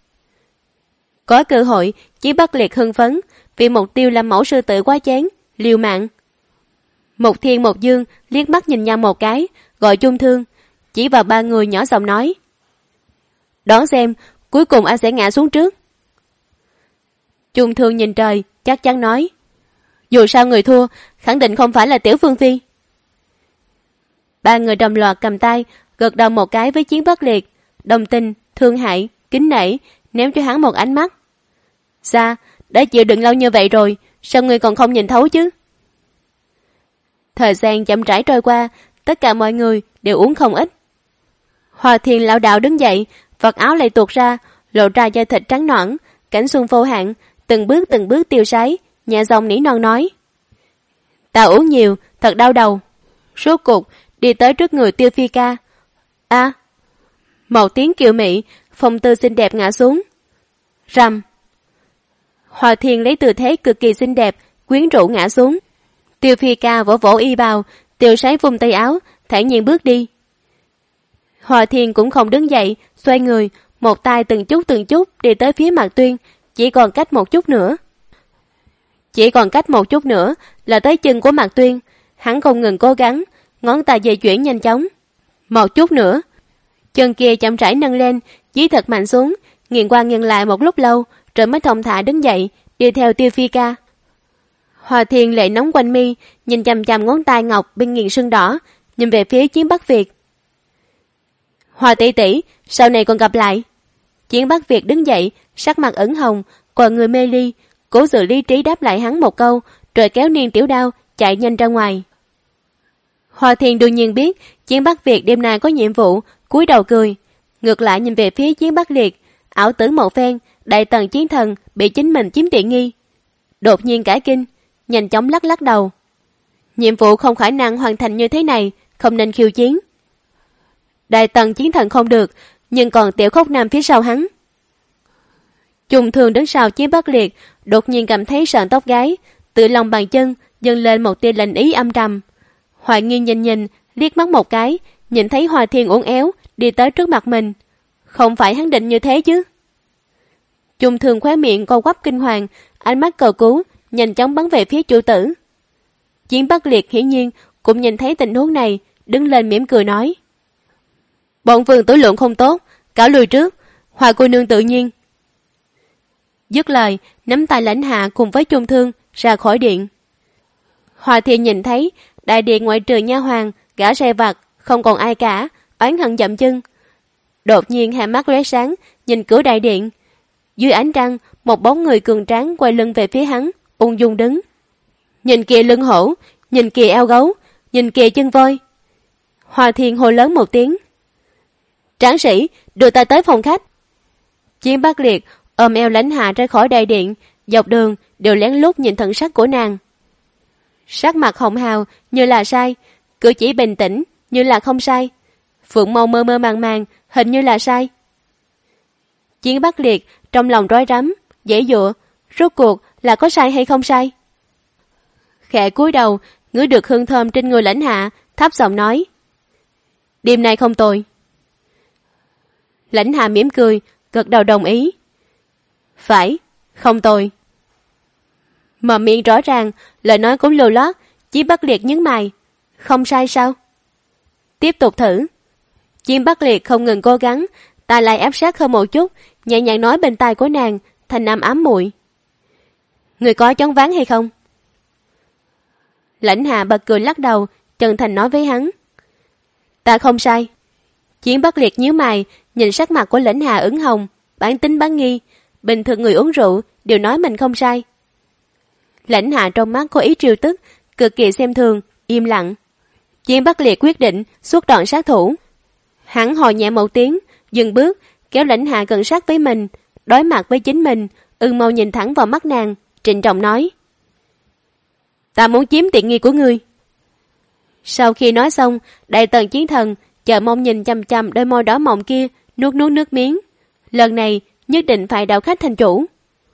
Có cơ hội, Chiến Bắc Liệt hưng phấn, vì mục tiêu làm mẫu sư tử quá chán, liều mạng. Một Thiên một Dương liếc mắt nhìn nhau một cái, gọi Chung Thương, chỉ vào ba người nhỏ giọng nói: đón xem, cuối cùng ai sẽ ngã xuống trước. Chung Thương nhìn trời, chắc chắn nói: dù sao người thua, khẳng định không phải là Tiểu Phương Phi. Ba người đồng loạt cầm tay, gật đầu một cái với Chiến Bắc Liệt, đồng tình, thương hại, kính nể, ném cho hắn một ánh mắt. Xa, đã chịu đựng lâu như vậy rồi, sao ngươi còn không nhìn thấu chứ? Thời gian chậm rãi trôi qua, tất cả mọi người đều uống không ít. Hoa Thiên lão đạo đứng dậy, vạt áo lại tuột ra, lộ ra da thịt trắng nõn, cảnh xuân vô hạn, từng bước tiêu sái, nhẹ giọng nỉ non nói: ta uống nhiều, thật đau đầu. Rốt cuộc đi tới trước người Tiêu Phi ca. A! Một tiếng kiều mị, phong tư xinh đẹp ngã xuống. Rầm! Hoa Thiên lấy tư thế cực kỳ xinh đẹp, quyến rũ ngã xuống. Tiêu Phi ca vỗ vỗ y bào, tiêu sái vung tay áo, thản nhiên bước đi. Hoa Thiên cũng không đứng dậy, xoay người, một tay từng chút đi tới phía Mạc Tuyên, chỉ còn cách một chút nữa. Chỉ còn cách một chút nữa là tới chân của Mạc Tuyên, hắn không ngừng cố gắng, ngón tay di chuyển nhanh chóng. Một chút nữa, chân kia chậm rãi nâng lên, dí thật mạnh xuống, nghiền qua nghiền lại một lúc lâu, rồi mới thong thả đứng dậy, đi theo Tiêu Phi ca. Hoa Thiên lệ nóng quanh mi, nhìn chằm chằm ngón tay ngọc bên nghiền sưng đỏ, nhìn về phía Chiến Bắc Việt. Hoa tỷ tỷ, sau này còn gặp lại. Chiến Bắc Việt đứng dậy, sắc mặt ửng hồng, còn người mê ly, cố giữ lý trí đáp lại hắn một câu, rồi kéo Niên Tiểu Đao chạy nhanh ra ngoài. Hoa Thiên đương nhiên biết Chiến Bắc Việt đêm nay có nhiệm vụ, cúi đầu cười, ngược lại nhìn về phía Chiến Bắc Liệt, ảo tưởng một phen, đại tần chiến thần bị chính mình chiếm tiện nghi, đột nhiên cả kinh, nhanh chóng lắc đầu. Nhiệm vụ không khả năng hoàn thành như thế này, không nên khiêu chiến. Đại tần chiến thần không được, nhưng còn Tiểu Khốc Nam phía sau hắn. Chung Thương đứng sau Chiến Bắc Liệt, đột nhiên cảm thấy sợn tóc gáy, từ lòng bàn chân dâng lên một tia lạnh ý âm trầm. Hoài Nghi nhìn, liếc mắt một cái, nhìn thấy Hoa Thiên uốn éo đi tới trước mặt mình. Không phải hắn định như thế chứ? Chung Thương khóe miệng co quắp kinh hoàng, ánh mắt cầu cứu, nhanh chóng bắn về phía chủ tử. Chiến Bắc Liệt hiển nhiên cũng nhìn thấy tình huống này, đứng lên mỉm cười nói: bọn vương tử lượng không tốt, cáo lùi trước, Hoa cô nương tự nhiên. Dứt lời, nắm tay Lãnh Hạ cùng với Chung Thương ra khỏi điện. Hoa Thiên nhìn thấy đại điện ngoại trừ nha hoàng, gã xe vặt, không còn ai cả, oán hận dậm chân. Đột nhiên hai mắt lóe sáng, nhìn cửa đại điện. Dưới ánh trăng, một bóng người cường tráng quay lưng về phía hắn, ung dung đứng. Nhìn kìa lưng hổ, nhìn kìa eo gấu, nhìn kìa chân voi. Hoa Thiên hô lớn một tiếng: tráng sĩ, đưa ta tới phòng khách. Chiến Bắc Liệt ôm eo Lãnh Hạ ra khỏi đại điện, dọc đường đều lén lút nhìn thần sắc của nàng. Sắc mặt hồng hào như là sai, cử chỉ bình tĩnh như là không sai, Phượng Mâu mơ mơ màng màng hình như là sai. Chiến Bắc Liệt trong lòng rối rắm, giãy giụa, rốt cuộc là có sai hay không sai? Khẽ cúi đầu, ngửi được hương thơm trên người Lãnh Hạ, thấp giọng nói: đêm nay không tồi. Lãnh Hạ mỉm cười, gật đầu đồng ý. Phải, không tồi. Mở miệng rõ ràng, lời nói cũng lưu loát, Chiến Bắc Liệt nhướng mày. Không sai sao? Tiếp tục thử. Chiến Bắc Liệt không ngừng cố gắng, ta lại áp sát hơn một chút, nhẹ nhàng nói bên tai của nàng, thành âm ám muội. Người có choáng váng hay không? Lãnh Hạ bật cười lắc đầu, chân thành nói với hắn: ta không sai. Chiến Bắc Liệt nhíu mày, nhìn sắc mặt của Lãnh Hạ ửng hồng, bán tính bán nghi, bình thường người uống rượu đều nói mình không sai. Lãnh Hạ trong mắt có ý trêu tức, cực kỳ xem thường, im lặng. Chiến Bắc Liệt quyết định xuất đòn sát thủ. Hắn hò nhẹ một tiếng, dừng bước, kéo Lãnh Hạ gần sát với mình, đối mặt với chính mình, Mau nhìn thẳng vào mắt nàng, trịnh trọng nói: ta muốn chiếm tiện nghi của ngươi. Sau khi nói xong, Đại Tần Chiến Thần chờ mong nhìn chằm chằm đôi môi đỏ mọng kia, nuốt nước miếng. Lần này nhất định phải đạo khách thành chủ.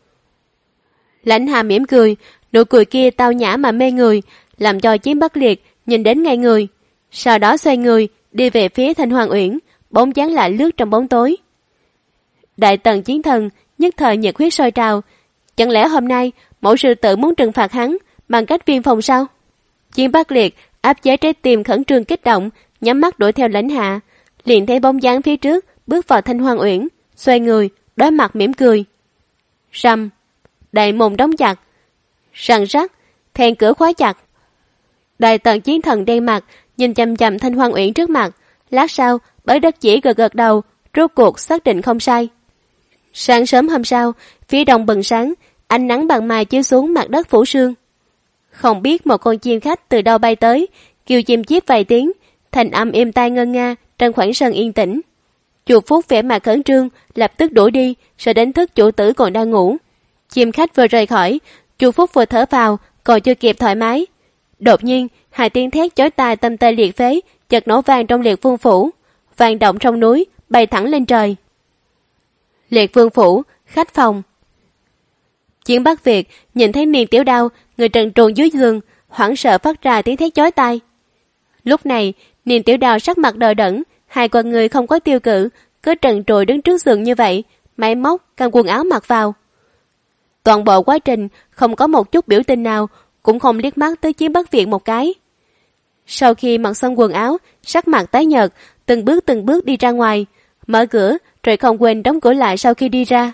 Lãnh Hạ mỉm cười, nụ cười kia tao nhã mà mê người, làm cho Chiến Bắc Liệt nhìn đến ngay người. Sau đó xoay người đi về phía Thanh Hoàng Uyển, bóng dáng lại lướt trong bóng tối. Đại Tần Chiến Thần nhất thời nhiệt huyết sôi trào. Chẳng lẽ hôm nay mẫu sư tử muốn trừng phạt hắn bằng cách viên phòng sao? Chiến Bắc Liệt áp chế trái tim khẩn trương kích động, nhắm mắt đuổi theo Lãnh Hạ, liền thấy bóng dáng phía trước bước vào Thanh Hoàng Uyển, xoay người đối mặt mỉm cười. Rầm, đại môn đóng chặt, răng rắc, then cửa khóa chặt. Đại Tần Chiến Thần đen mặt nhìn chằm chằm Thanh Hoàng Uyển trước mặt, lát sau bởi đất chỉ gật đầu, rốt cuộc xác định không sai. Sáng sớm hôm sau, phía đông bừng sáng, ánh nắng bằng mai chiếu xuống mặt đất phủ sương. Không biết một con chim khách từ đâu bay tới, kêu chim chíp vài tiếng, thành âm êm tai ngân nga trong khoảng sân yên tĩnh. Chu Phúc vẻ mặt khẩn trương, lập tức đuổi đi, sợ đánh thức chủ tử còn đang ngủ. Chim khách vừa rời khỏi, Chu Phúc vừa thở vào, còn chưa kịp thoải mái. Đột nhiên, hai tiếng thét chói tai tâm tê liệt phế chợt nổ vang trong Liệt Vương phủ, vang động trong núi, bay thẳng lên trời. Liệt Vương phủ, khách phòng. Chiến Bắc Việt nhìn thấy Niên Tiểu Đao, người trần truồng dưới giường, hoảng sợ phát ra tiếng thét chói tai. Lúc này, Niên Tiểu Đao sắc mặt đờ đẫn, hai con người không có tiêu cự, cứ trần trụi đứng trước giường như vậy, máy móc cầm quần áo mặc vào. Toàn bộ quá trình không có một chút biểu tình nào, cũng không liếc mắt tới Chiến Bắc Việt một cái. Sau khi mặc xong quần áo, sắc mặt tái nhợt, từng bước đi ra ngoài, mở cửa rồi không quên đóng cửa lại sau khi đi ra.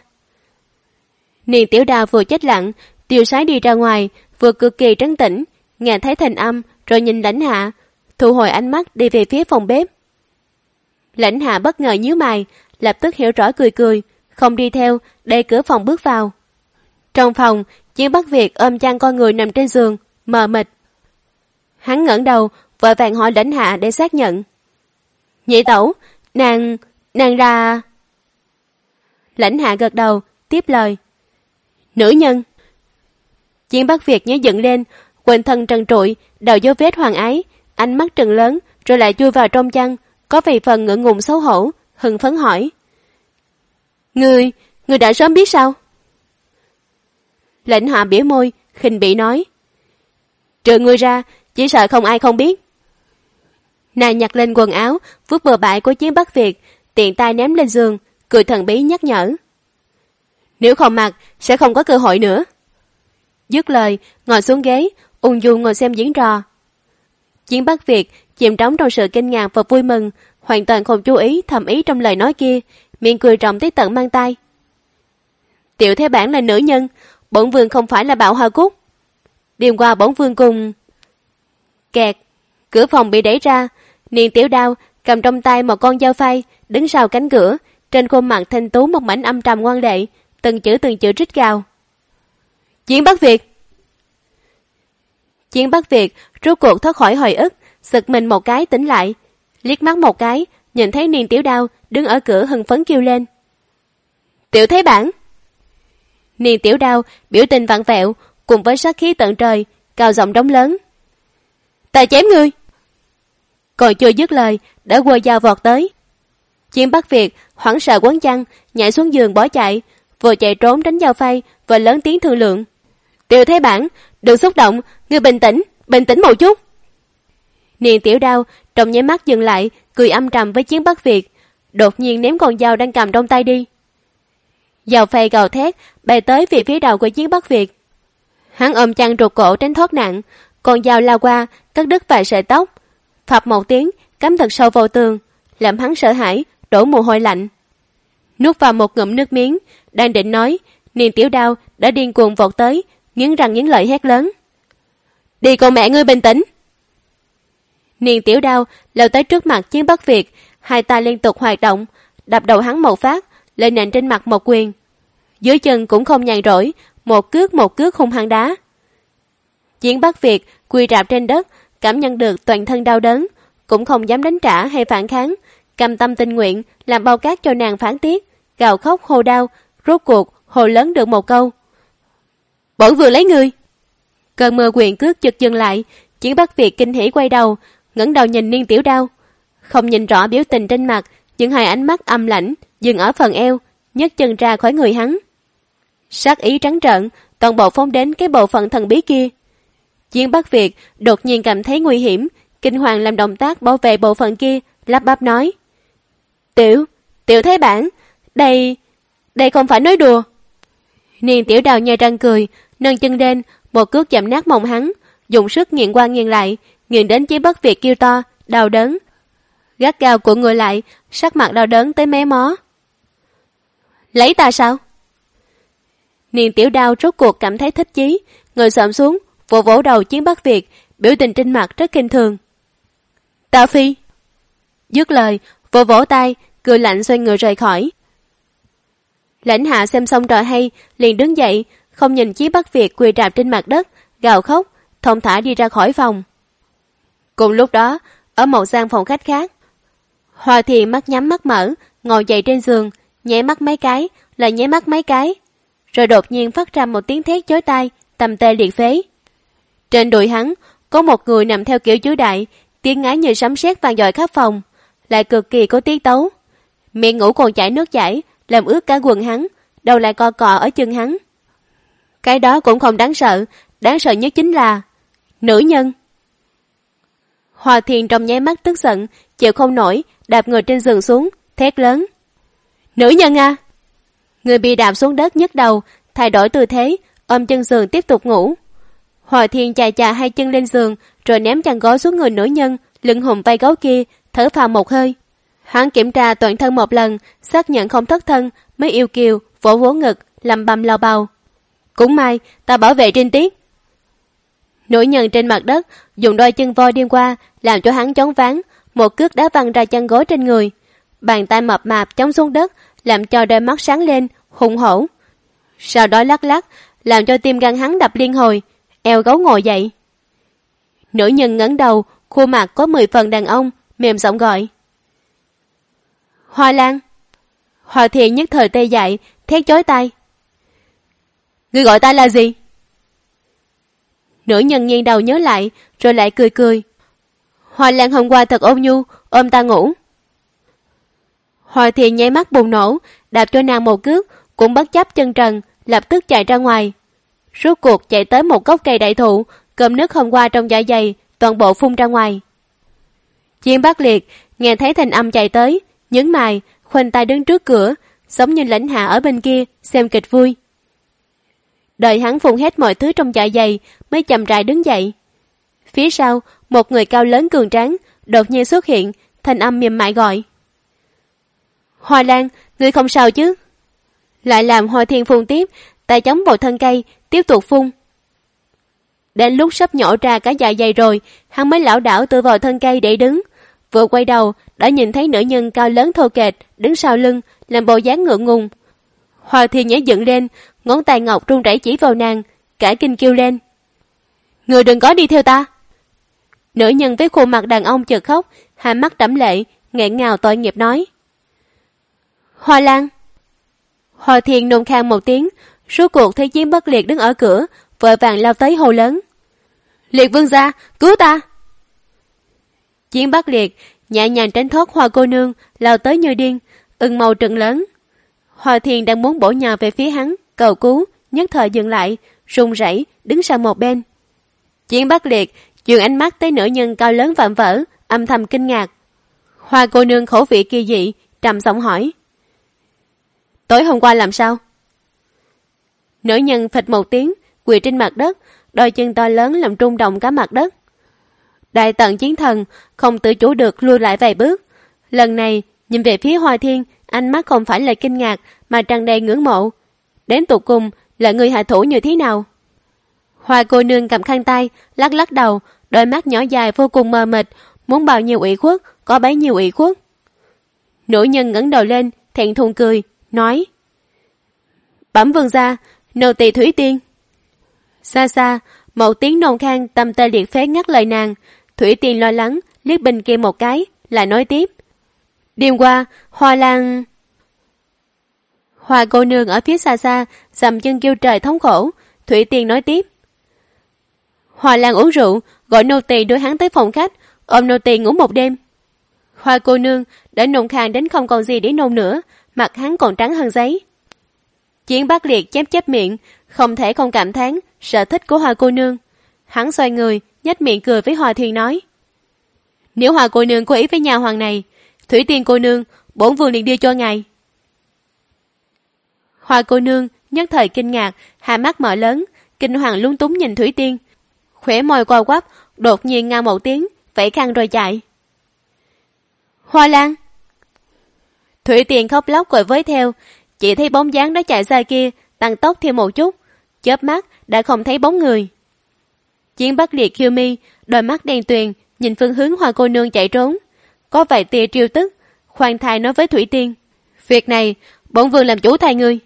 Niên Tiểu Đao vừa chết lặng, tiêu sái đi ra ngoài, vừa cực kỳ trấn tĩnh, nghe thấy thanh âm rồi nhìn Lãnh Hạ, thu hồi ánh mắt đi về phía phòng bếp. Lãnh Hạ bất ngờ nhíu mày, lập tức hiểu rõ cười, không đi theo, đẩy cửa phòng bước vào. Trong phòng, Chiến Bắc Việt ôm chăn con người nằm trên giường, mờ mịt. Hắn ngẩng đầu, vội vàng hỏi Lãnh Hạ để xác nhận. Nhị tẩu, nàng ra... Lãnh Hạ gật đầu, tiếp lời. Nữ nhân. Chiến Bắc Việt nhớ dựng lên, quanh thân trần trụi, đầu dấu vết hoàng ái, ánh mắt trừng lớn, rồi lại chui vào trong chăn, có vài phần ngượng ngùng xấu hổ, hưng phấn hỏi. Người đã sớm biết sao? Lãnh Hạ bĩu môi, khinh bỉ nói. Trừ ngươi ra, chỉ sợ không ai không biết. Nàng nhặt lên quần áo, vuốt bờ bãi của Chiến Bắc Việt, tiện tay ném lên giường, cười thần bí nhắc nhở. Nếu không mặc, sẽ không có cơ hội nữa. Dứt lời, ngồi xuống ghế, ung dung ngồi xem diễn trò. Chiến Bắc Việt chìm đắm trong sự kinh ngạc và vui mừng, hoàn toàn không chú ý thầm ý trong lời nói kia, miệng cười rộng tới tận mang tai. Tiểu Thế Bản là nữ nhân, bổn vương không phải là Bạo Hoa Cúc. Đêm qua bổn vương cùng... Kẹt, cửa phòng bị đẩy ra, Niên Tiểu Đao cầm trong tay một con dao phay, đứng sau cánh cửa, trên khuôn mặt thanh tú một mảnh âm trầm ngoan lệ, từng chữ rít gào. Chiến Bắc Việt. Chiến Bắc Việt rốt cuộc thoát khỏi hồi ức, sực mình một cái tỉnh lại, liếc mắt một cái, nhìn thấy Niên Tiểu Đao đứng ở cửa hưng phấn kêu lên. Tiểu Thế Bản. Niên Tiểu Đao biểu tình vặn vẹo, cùng với sát khí tận trời, cao giọng đống lớn. Ta chém ngươi! Còn chưa dứt lời, đã quơ dao vọt tới. Chiến Bắc Việt hoảng sợ quấn chăn, nhảy xuống giường bỏ chạy, vừa chạy trốn tránh dao phay, vừa lớn tiếng thương lượng. Tiểu Thế Bản, đừng xúc động, ngươi bình tĩnh một chút. Niên Tiểu Đao trong nháy mắt dừng lại, cười âm trầm với Chiến Bắc Việt, đột nhiên ném con dao đang cầm trong tay đi. Dao phay gào thét bay tới về phía đầu của Chiến Bắc Việt. Hắn ôm chăn trục cổ tránh thoát nạn, con dao lao qua cắt đứt vài sợi tóc, phập một tiếng cắm thật sâu vào tường, làm hắn sợ hãi đổ mồ hôi lạnh. Nuốt vào một ngụm nước miếng, đang định nói, Niên Tiểu Đao đã điên cuồng vọt tới, nghiến răng nghiến lợi hét lớn. Đi con mẹ ngươi bình tĩnh! Niên Tiểu Đao lao tới trước mặt Chiến Bắc Việt, hai tay liên tục hoạt động, đập đầu hắn một phát, lên nện trên mặt một quyền. Dưới chân cũng không nhàn rỗi, một cước hung hăng đá. Chiến Bắc Việt quỳ rạp trên đất, cảm nhận được toàn thân đau đớn, cũng không dám đánh trả hay phản kháng, cam tâm tình nguyện làm bao cát cho nàng phản tiết, gào khóc hô đau, rốt cuộc hồ lớn được một câu. Bổn vừa lấy ngươi! Cơn mưa quyền cước chợt dừng lại, Chiến Bắc Việt kinh hỉ quay đầu, ngẩng đầu nhìn Niên Tiểu Đao, không nhìn rõ biểu tình trên mặt, nhưng hai ánh mắt âm lãnh dừng ở phần eo, nhấc chân ra khỏi người hắn. Sát ý trắng trợn, toàn bộ phóng đến cái bộ phận thần bí kia. Chiến Bắc Việt đột nhiên cảm thấy nguy hiểm, kinh hoàng làm động tác bảo vệ bộ phận kia, lắp bắp nói. Tiểu Thế Bản, đây không phải nói đùa. Niên Tiểu Đao nhai răng cười, nâng chân lên, một cước chạm nát mông hắn, dùng sức nghiền qua nghiền lại, nghiền đến Chiến Bắc Việt kêu to, đau đớn. Gắt gao của người lại, sắc mặt đau đớn tới mé mó. Lấy ta sao? Niên Tiểu Đao rốt cuộc cảm thấy thích chí, ngồi xổm xuống, vỗ vỗ đầu Chiến Bắc Việt, biểu tình trên mặt rất kinh thường. Ta phi! Dứt lời, vỗ vỗ tay, cười lạnh xoay người rời khỏi. Lãnh Hạ xem xong trò hay, liền đứng dậy, không nhìn Chiến Bắc Việt quỳ rạp trên mặt đất, gào khóc, thong thả đi ra khỏi phòng. Cùng lúc đó, ở một gian phòng khách khác, Hoa Thiền mắt nhắm mắt mở, ngồi dậy trên giường, nháy mắt mấy cái, lại nháy mắt mấy cái, rồi đột nhiên phát ra một tiếng thét chói tai, tầm tê liệt phế. Trên đùi hắn, có một người nằm theo kiểu chữ đại, tiếng ngái như sấm sét vang dội khắp phòng, lại cực kỳ có tiết tấu. Miệng ngủ còn chảy nước chảy, làm ướt cả quần hắn, đầu lại co cò ở chân hắn. Cái đó cũng không đáng sợ nhất chính là nữ nhân. Hoa Thiền trong nháy mắt tức giận, chịu không nổi, đạp người trên giường xuống, thét lớn. Nữ nhân à! Người bị đạp xuống đất nhấc đầu, thay đổi tư thế, ôm chân giường tiếp tục ngủ. Hoa Thiền chà hai chân lên giường, rồi ném chăn gối xuống người nữ nhân, lưng hùm vai gấu kia, thở phào một hơi. Hắn kiểm tra toàn thân một lần, xác nhận không thất thân, mới yêu kiều, vỗ vỗ ngực, lầm bầm lao bào. Cũng may, ta bảo vệ trinh tiết. Nữ nhân trên mặt đất, dùng đôi chân voi điên qua, làm cho hắn choáng váng, một cước đá văng ra chăn gối trên người. Bàn tay mập mạp chống xuống đất, làm cho đôi mắt sáng lên, hùng hổ. Sau đó lắc lắc, làm cho tim gan hắn đập liên hồi, eo gấu ngồi dậy. Nữ nhân ngẩng đầu, khuôn mặt có 10 phần đàn ông, mềm giọng gọi. Hoa Lan! Hoa Thiền nhất thời tê dại, thét chói tai. Ngươi gọi ta là gì? Nữ nhân nghiêng đầu nhớ lại, rồi lại cười cười. Hoa Lan hôm qua thật ôn nhu, ôm ta ngủ. Hoa Thiền nháy mắt bùng nổ, đạp cho nàng một cước, cũng bất chấp chân trần, lập tức chạy ra ngoài. Rốt cuộc chạy tới một gốc cây đại thụ, cơm nước hôm qua trong dạ dày, toàn bộ phun ra ngoài. Chiến Bắc Liệt nghe thấy thanh âm chạy tới, nhướng mày, khoanh tay đứng trước cửa, giống như Lãnh Hạ ở bên kia xem kịch vui. Đợi hắn phun hết mọi thứ trong dạ dày, mới chậm rãi đứng dậy. Phía sau, một người cao lớn cường tráng đột nhiên xuất hiện, thanh âm mềm mại gọi. Hoa Lan, ngươi không sao chứ? Lại làm Hoa Thiên phun tiếp, tay chống vào thân cây, tiếp tục phun. Đến lúc sắp nhổ ra cả dạ dày rồi, hắn mới lảo đảo tựa vào thân cây để đứng. Vừa quay đầu, đã nhìn thấy nữ nhân cao lớn thô kệch đứng sau lưng, làm bộ dáng ngượng ngùng. Hoa Thiên nhảy dựng lên, ngón tay ngọc run rẩy chỉ vào nàng, cả kinh kêu lên. Người đừng có đi theo ta. Nữ nhân với khuôn mặt đàn ông chợt khóc, hai mắt đẫm lệ, nghẹn ngào tội nghiệp nói. Hoa Lan! Hoa Thiên nôn khan một tiếng, Rốt cuộc thấy Chiến Bất Liệt đứng ở cửa, vội vàng lao tới hô lớn: Liệt vương gia, cứu ta! Chiến Bất Liệt nhẹ nhàng tránh thoát Hoa cô nương, lao tới như điên. Ưng màu trừng lớn. Hoa Thiên đang muốn bổ nhào về phía hắn cầu cứu, nhất thời dừng lại, run rẩy đứng sang một bên. Chiến Bất Liệt chuyển ánh mắt tới nữ nhân cao lớn vạm vỡ, âm thầm kinh ngạc. Hoa cô nương khẩu vị kỳ dị, trầm giọng hỏi: Tối hôm qua làm sao? Nữ nhân phịch một tiếng, quỳ trên mặt đất, đôi chân to lớn làm rung động cả mặt đất. Đại tận chiến thần không tự chủ được lùi lại vài bước. Lần này nhìn về phía Hoa Thiên, ánh mắt không phải là kinh ngạc mà tràn đầy ngưỡng mộ. Đến tột cùng là người hạ thủ như thế nào? Hoa cô nương cầm khăn tay, lắc lắc đầu, đôi mắt nhỏ dài vô cùng mờ mịt, muốn bao nhiêu ủy khuất có bấy nhiêu ủy khuất. Nữ nhân ngẩng đầu lên, thẹn thùng cười, nói: Bẩm vương gia, nô tỳ Thủy Tiên. Xa xa, một tiếng nôn khan tâm tê liệt phế ngắt lời nàng. Thủy Tiên lo lắng liếc bên kia một cái, lại nói tiếp: Đêm qua, Hoa Lan... Hoa cô nương ở phía xa xa, dầm chân kêu trời thống khổ. Thủy Tiên nói tiếp: Hoa Lan uống rượu, gọi nô tỳ đưa hắn tới phòng khách, ôm nô tỳ ngủ một đêm. Hoa cô nương đã nôn khan đến không còn gì để nôn nữa, mặt hắn còn trắng hơn giấy. Chiến Bất Liệt chép chép miệng, không thể không cảm thán sở thích của Hoa cô nương. Hắn xoay người, nhếch miệng cười với Hoa Thiên nói: Nếu Hoa cô nương có ý với nhà hoàng này, Thủy Tiên cô nương, bổn vương liền đưa cho ngài. Hoa cô nương nhất thời kinh ngạc, hai mắt mở lớn, kinh hoàng lúng túng nhìn Thủy Tiên, khóe môi co quắp, đột nhiên ngao một tiếng, vẫy khăn rồi chạy. Hoa Lan! Thủy Tiên khóc lóc gọi với theo, chỉ thấy bóng dáng đó chạy xa kia, tăng tốc thêm một chút, chớp mắt đã không thấy bóng người. Chiến Bất Liệt khiêu mi, đôi mắt đen tuyền, nhìn phương hướng Hoa cô nương chạy trốn, có vài tia triêu tức, khoan thai nói với Thủy Tiên: Việc này, bổn vương làm chủ thay ngươi.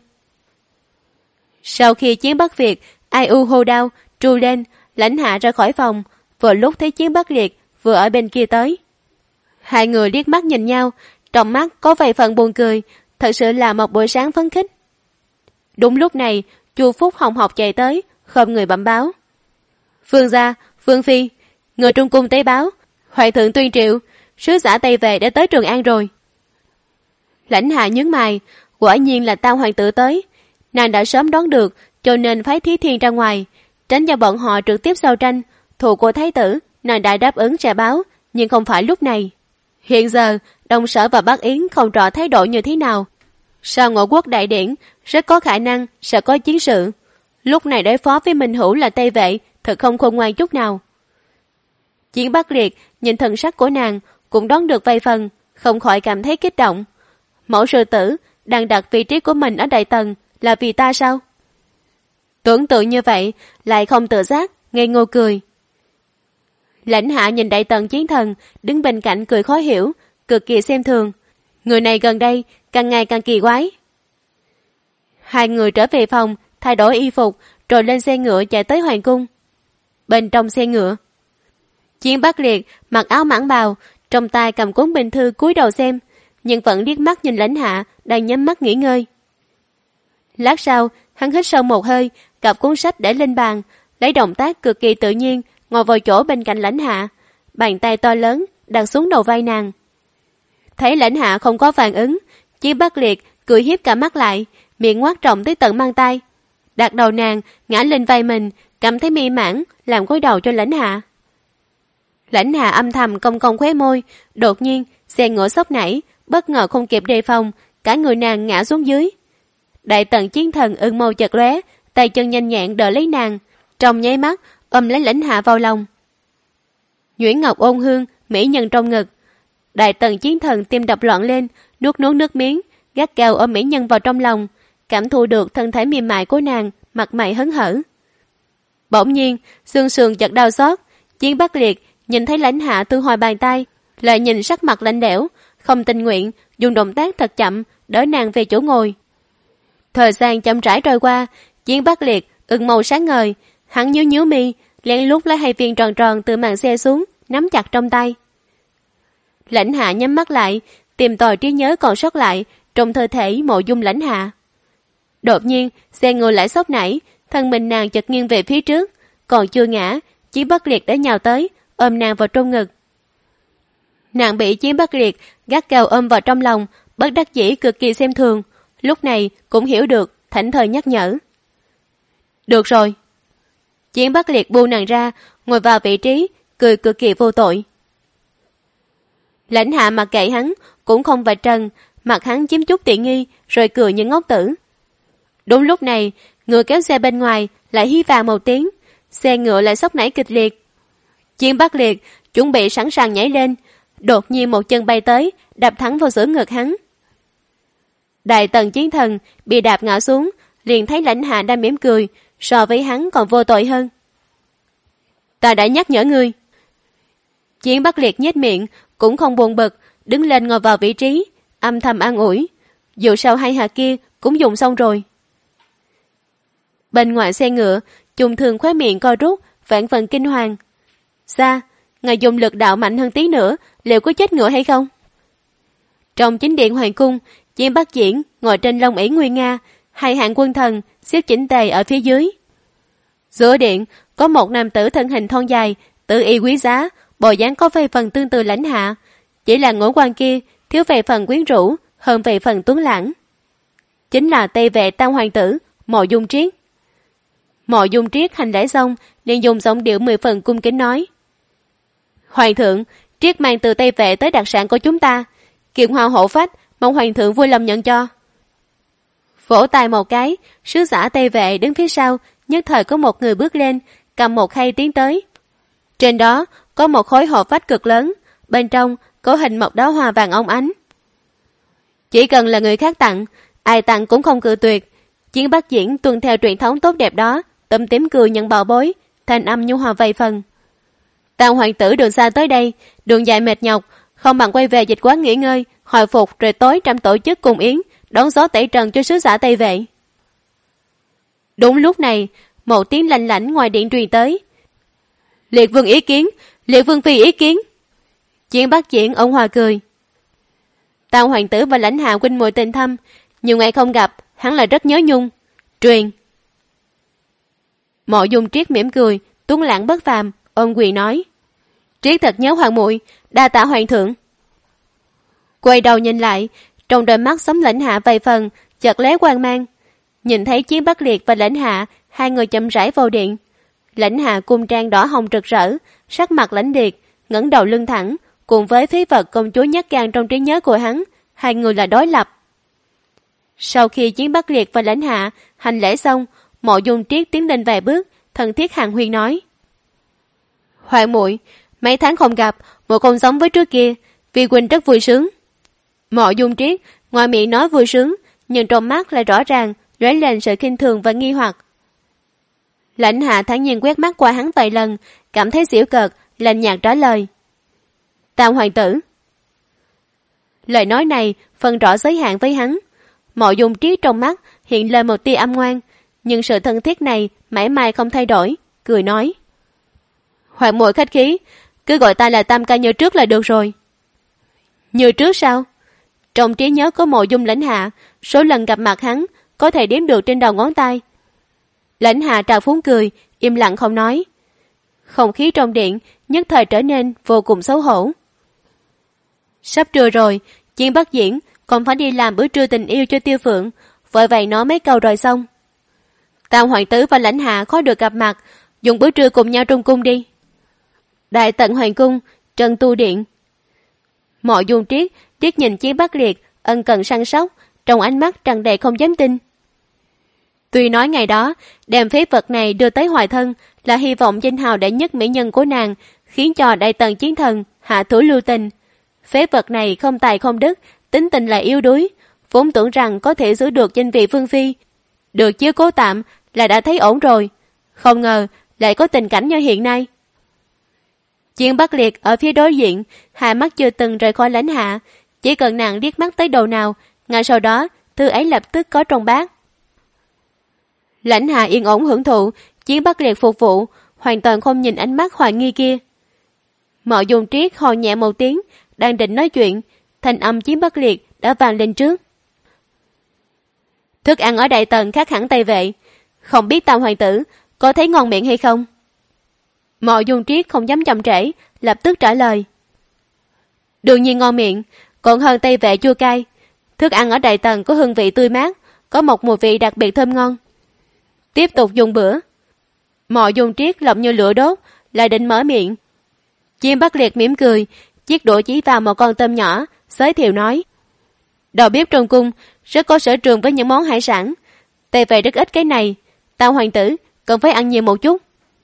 Sau khi Chiến Bất Việt ai u hô đau tru lên, Lãnh Hạ ra khỏi phòng, vừa lúc thấy Chiến Bất Liệt vừa ở bên kia tới. Hai người liếc mắt nhìn nhau, trong mắt có vài phần buồn cười, thật sự là một buổi sáng phấn khích. Đúng lúc này, Chu Phúc hồng học chạy tới, không người bẩm báo: Vương gia, Vương phi, người Trung cung tế báo, Hoàng thượng tuyên triệu, sứ giả Tây về đã tới Trường An rồi. Lãnh Hạ nhướng mày, quả nhiên là Tam hoàng tử tới. Nàng đã sớm đoán được, cho nên phái Thí Thiên ra ngoài, tránh cho bọn họ trực tiếp giao tranh. Thù của thái tử, nàng đã đáp ứng sẽ báo, nhưng không phải lúc này. Hiện giờ, Đông Sở và Bắc Yến không rõ thái độ như thế nào. Sau Ngũ Quốc đại điển, rất có khả năng sẽ có chiến sự. Lúc này đối phó với Minh Hữu là Tây Vệ, thật không khôn ngoan chút nào. Chiến Bất Liệt nhìn thần sắc của nàng, cũng đoán được vài phần, không khỏi cảm thấy kích động. Mẫu sư tử đang đặt vị trí của mình ở Đại Tần là vì ta sao? Tưởng tượng như vậy, lại không tự giác, ngây ngô cười. Lãnh Hạ nhìn Đại Tần chiến thần đứng bên cạnh cười khó hiểu, cực kỳ xem thường. Người này gần đây càng ngày càng kỳ quái. Hai người trở về phòng, thay đổi y phục, rồi lên xe ngựa chạy tới hoàng cung. Bên trong xe ngựa, Chiến Bất Liệt mặc áo mãng bào, trong tay cầm cuốn bình thư cúi đầu xem, nhưng vẫn liếc mắt nhìn Lãnh Hạ đang nhắm mắt nghỉ ngơi. Lát sau, hắn hít sâu một hơi, cặp cuốn sách để lên bàn, lấy động tác cực kỳ tự nhiên ngồi vào chỗ bên cạnh Lãnh Hạ, bàn tay to lớn đặt xuống đầu vai nàng. Thấy Lãnh Hạ không có phản ứng, Chiến Bất Liệt cười hiếp cả mắt lại, miệng ngoác rộng tới tận mang tay, đặt đầu nàng ngã lên vai mình, cảm thấy mê mãn, làm gối đầu cho Lãnh Hạ. Lãnh Hạ âm thầm cong cong khóe môi, đột nhiên xe ngựa sốc nảy, bất ngờ không kịp đề phòng, cả người nàng ngã xuống dưới. Đại Tần chiến thần ưng mâu chật lóe, tay chân nhanh nhẹn đỡ lấy nàng, trong nháy mắt ôm lấy Lãnh Hạ vào lòng. Nhuyễn ngọc ôn hương, mỹ nhân trong ngực. Đại Tần chiến thần tim đập loạn lên, nuốt nước miếng, gắt gao ôm mỹ nhân vào trong lòng, cảm thụ được thân thể mềm mại của nàng, mặt mày hớn hở. Bỗng nhiên, xương sườn chợt đau xót. Chiến Bất Liệt nhìn thấy Lãnh Hạ thu hồi bàn tay, lại nhìn sắc mặt lạnh lẽo, không tình nguyện, dùng động tác thật chậm đỡ nàng về chỗ ngồi. Thời gian chậm rãi trôi qua, Chiến Bất Liệt ửng màu sáng ngời, hắn nhíu mi, lén lút lấy 2 viên tròn tròn từ màn xe xuống, nắm chặt trong tay. Lãnh Hạ nhắm mắt lại, tìm tòi trí nhớ còn sót lại trong cơ thể mộ dung Lãnh Hạ. Đột nhiên, xe ngựa lại sốc nảy, thân mình nàng chợt nghiêng về phía trước, còn chưa ngã, Chiến Bất Liệt đã nhào tới, ôm nàng vào trong ngực. Nàng bị Chiến Bất Liệt gắt gao ôm vào trong lòng, bất đắc dĩ cực kỳ xem thường, lúc này cũng hiểu được, thảnh thơi nhắc nhở. Được rồi. Chiến Bất Liệt buông nàng ra, ngồi vào vị trí, cười cực kỳ vô tội. Lãnh Hạ mặc kệ hắn, cũng không vạch trần, mặt hắn chiếm chút tiện nghi, rồi cười như ngốc tử. Đúng lúc này, ngựa kéo xe bên ngoài lại hí vàng một tiếng, xe ngựa lại sốc nảy kịch liệt. Chiến Bất Liệt chuẩn bị sẵn sàng nhảy lên, đột nhiên một chân bay tới, đạp thẳng vào giữa ngực hắn. Đại Tần Chiến Thần bị đạp ngã xuống, liền thấy Lãnh Hạ đang mỉm cười, so với hắn còn vô tội hơn. Ta đã nhắc nhở ngươi. Chiến Bất Liệt nhếch miệng, cũng không buồn bực, đứng lên ngồi vào vị trí, âm thầm an ủi. Dù sao hai hạ kia cũng dùng xong rồi. Bên ngoài xe ngựa, Trùng Thường khóe miệng co rút, vạn phần kinh hoàng. Xa, ngài dùng lực đạo mạnh hơn tí nữa, liệu có chết ngựa hay không? Trong chính điện hoàng cung, Chiến Bắc Diễn ngồi trên long ỷ nguy nga, hai hạng quân thần xếp chỉnh tề ở phía dưới. Giữa điện có một nam tử thân hình thon dài, tự y quý giá, bộ dáng có vài phần tương tự Lãnh Hạ, chỉ là ngũ quan kia thiếu về phần quyến rũ, hơn về phần tuấn lãng. Chính là Tây Vệ Tam hoàng tử Mộ Dung Triết. Mộ Dung Triết hành lễ xong, liền dùng giọng điệu 10 phần cung kính nói: Hoàng thượng, Triết mang từ Tây Vệ tới đặc sản của chúng ta, Kiệu Hoa hộ phách, mong hoàng thượng vui lòng nhận cho. Vỗ tay một cái, sứ giả Tây Vệ đứng phía sau, nhất thời có một người bước lên, cầm một khay tiến tới. Trên đó có một khối hộ phách cực lớn, bên trong có hình một đóa hoa vàng óng ánh. Chỉ cần là người khác tặng, ai tặng cũng không cự tuyệt. Chiến Bắc Diễn tuân theo truyền thống tốt đẹp đó, tủm tỉm cười nhận bảo bối, thanh âm nhu hòa vài phần. Tam hoàng tử đường xa tới đây, đường dài mệt nhọc, không bằng quay về dịch quán nghỉ ngơi, hồi phục rồi tối trăm tổ chức cùng yến, đón gió tẩy trần cho sứ giả Tây Vệ. Đúng lúc này, một tiếng lanh lảnh ngoài điện truyền tới. Liệt vương ý kiến, Liệt vương phi ý kiến. Chiến Bắc Diễn ôn hòa cười. Tam hoàng tử và Lãnh Hạ huynh muội tình thâm, nhiều ngày không gặp, hắn là rất nhớ nhung. Truyền. Mộ Dung Triết mỉm cười, tuấn lãng bất phàm, ôm quyền nói: Triết thật nhớ hoàng muội, đa tạ hoàng thượng. Quay đầu nhìn lại, trong đôi mắt sống Lãnh Hạ vài phần chợt lóe quang mang, nhìn thấy Chiến Bắc Liệt và Lãnh Hạ hai người chậm rãi vào điện. Lãnh Hạ cung trang đỏ hồng rực rỡ, sắc mặt lãnh liệt, ngẩng đầu lưng thẳng, cùng với phế vật công chúa nhát gan trong trí nhớ của hắn, hai người là đối lập. Sau khi Chiến Bắc Liệt và Lãnh Hạ hành lễ xong, Mộ Dung Triết tiến lên vài bước, thân thiết hàn huyên nói: Hoàng muội, mấy tháng không gặp, muội không giống với trước kia, vì huynh rất vui sướng. Mộ Dung Triết ngoài miệng nói vui sướng, nhưng trong mắt lại rõ ràng lóe lên sự khinh thường và nghi hoặc. Lãnh Hạ thản nhiên quét mắt qua hắn vài lần, cảm thấy giễu cợt, lạnh nhạt trả lời: Tam hoàng tử. Lời nói này phân rõ giới hạn với hắn. Mộ Dung Triết trong mắt hiện lên một tia âm ngoan, nhưng sự thân thiết này mãi mãi không thay đổi, cười nói: Hoàng muội khách khí, cứ gọi ta là Tam ca như trước là được rồi. Như trước sao? Trong trí nhớ của Mộ Dung Lãnh Hạ, số lần gặp mặt hắn có thể đếm được trên đầu ngón tay. Lãnh Hạ trào phúng cười, im lặng không nói. Không khí trong điện nhất thời trở nên vô cùng xấu hổ. Sắp trưa rồi, Chiến Bắc Diễn còn phải đi làm bữa trưa tình yêu cho Tiêu Phượng, vội vậy nói mấy câu rồi xong. Tam hoàng tử và Lãnh Hạ khó được gặp mặt, dùng bữa trưa cùng nhau trong cung đi. Đại Tận hoàng cung, Trần Tu điện. Mộ Dung Triết liếc nhìn Chiến Bắc Liệt, ân cần săn sóc, trong ánh mắt tràn đầy không dám tin. Tuy nói ngày đó đem phế vật này đưa tới Hoài Thân là hy vọng danh hào đệ nhất mỹ nhân của nàng, khiến cho Đại Tần Chiến Thần hạ thủ lưu tình. Phế vật này không tài không đức, tính tình lại yếu đuối, vốn tưởng rằng có thể giữ được danh vị vương phi, được chiếu cố tạm là đã thấy ổn rồi, không ngờ lại có tình cảnh như hiện nay. Chiến Bắc Liệt ở phía đối diện, hai mắt chưa từng rời khỏi Lãnh Hạ, chỉ cần nàng liếc mắt tới đầu nào, ngay sau đó thứ ấy lập tức có trong bát. Lãnh Hạ yên ổn hưởng thụ, Chiến Bắc Liệt phục vụ, hoàn toàn không nhìn ánh mắt hoài nghi kia. Mộ Dung Triết hò nhẹ một tiếng, đang định nói chuyện, thanh âm Chiến Bắc Liệt đã vang lên trước. Thức ăn ở Đại Tần khác hẳn Tây Vệ, không biết Tam hoàng tử có thấy ngon miệng hay không? Mộ Dung Triết không dám chậm trễ, lập tức trả lời. Đương nhiên ngon miệng, còn hơn Tây Vệ chua cay. Thức ăn ở Đại Tần có hương vị tươi mát, có một mùi vị đặc biệt thơm ngon. Tiếp tục dùng bữa. Mộ Dung Triết lòng như lửa đốt, lại định mở miệng. Chim Bắc Liệt mỉm cười, chiếc đũa chỉ vào một con tôm nhỏ, giới thiệu nói. Đầu bếp trong cung rất có sở trường với những món hải sản. Tây Vệ rất ít cái này, Tam hoàng tử cần phải ăn nhiều một chút.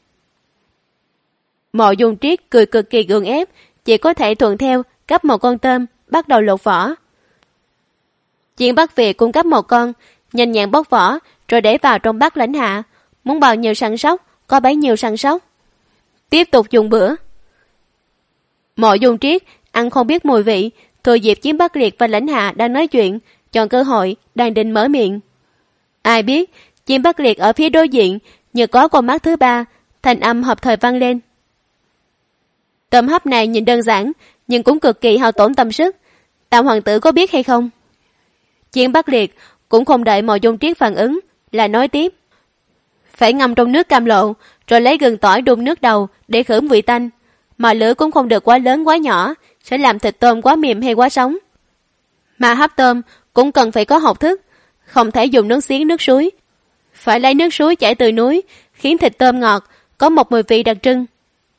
Mộ Dung Triết cười cực kỳ gượng ép, chỉ có thể thuận theo cắp một con tôm, bắt đầu lột vỏ. Chim Bắc Việt cũng cắp một con, nhanh nhẹn bóc vỏ, rồi để vào trong bát lãnh hạ. Muốn bao nhiêu săn sóc, có bấy nhiêu săn sóc. Tiếp tục dùng bữa. Mộ Dung Triết ăn không biết mùi vị, thừa dịp Chim Bắc Liệt và lãnh hạ đang nói chuyện, chọn cơ hội đang định mở miệng. Ai biết Chim Bắc Liệt ở phía đối diện như có con mắt thứ ba, thành âm hợp thời vang lên. Tôm hấp này nhìn đơn giản nhưng cũng cực kỳ hao tổn tâm sức. Tam hoàng tử có biết hay không? Chim Bắc Liệt cũng không đợi Mộ Dung Triết phản ứng, là nói tiếp. Phải ngâm trong nước cam lộ, rồi lấy gừng tỏi đun nước đầu để khử vị tanh. Mà lửa cũng không được quá lớn quá nhỏ, sẽ làm thịt tôm quá mềm hay quá sống. Mà hấp tôm cũng cần phải có học thức, không thể dùng nước xiến nước suối. Phải lấy nước suối chảy từ núi, khiến thịt tôm ngọt, có một mùi vị đặc trưng.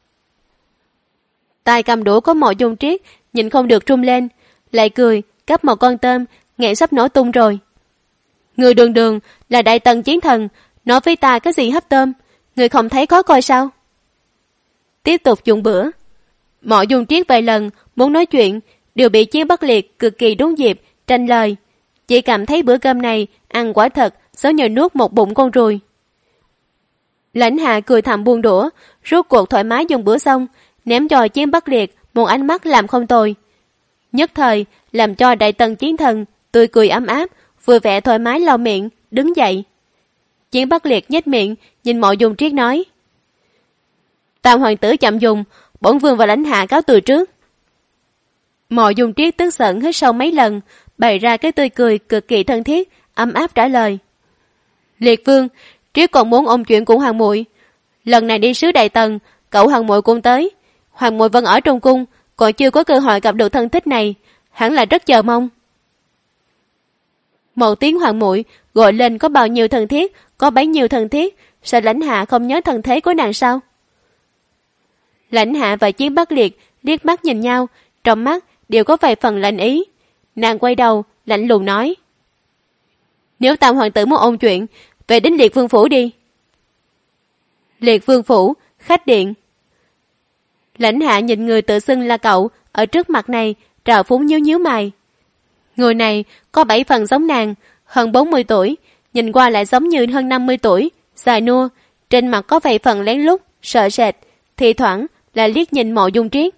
Tay cầm đũa của Mộ Dung Triết nhìn không được rung lên, lại cười, cắp một con tôm, nghẹn sắp nổ tung rồi. Người đường đường là Đại Tần chiến thần, nói với ta cái gì hấp tôm, người không thấy khó coi sao? Tiếp tục dùng bữa. Mộ Dung Triết vài lần muốn nói chuyện, đều bị Chim Bắc Liệt cực kỳ đúng dịp tranh lời. Chỉ cảm thấy bữa cơm này ăn quả thật giống như nuốt một bụng con ruồi. Lãnh Hạ cười thầm buông đũa, rốt cuộc thoải mái dùng bữa xong, ném cho Chim Bắc Liệt một ánh mắt làm không tồi. Nhất thời làm cho Đại Tần chiến thần tươi cười ấm áp, vui vẻ thoải mái lau miệng, đứng dậy. Chim Bắc Liệt nhếch miệng nhìn Mộ Dung Triết nói. Tam hoàng tử chậm dùng, bổn vương và lãnh hạ cáo từ trước. Mộ Dung Triết tức giận hít sâu mấy lần, bày ra cái tươi cười cực kỳ thân thiết, ấm áp trả lời. Liệt vương, Triết còn muốn ôn chuyện của hoàng muội. Lần này đi sứ Đại Tần, cậu hoàng muội cũng tới. Hoàng muội vẫn ở trong cung, còn chưa có cơ hội gặp được thân thích này, hẳn là rất chờ mong. Một tiếng hoàng muội gọi lên có bao nhiêu thân thiết, có bấy nhiêu thân thiết, sao lãnh hạ không nhớ thân thế của nàng sao? Lãnh hạ và Chim Bắc Liệt liếc mắt nhìn nhau, trong mắt đều có vài phần lạnh ý. Nàng quay đầu, lạnh lùng nói. Nếu Tam hoàng tử muốn ôn chuyện, về đến Liệt vương phủ đi. Liệt vương phủ, khách điện. Lãnh hạ nhìn người tự xưng là cậu ở trước mặt này, trào phúng nhíu nhíu mày. Người này có 7 phần giống nàng, hơn 40 tuổi, nhìn qua lại giống như hơn 50 tuổi, dài nua, trên mặt có vài phần lén lút, sợ sệt, thì thoảng là liếc nhìn Mộ Dung Triết.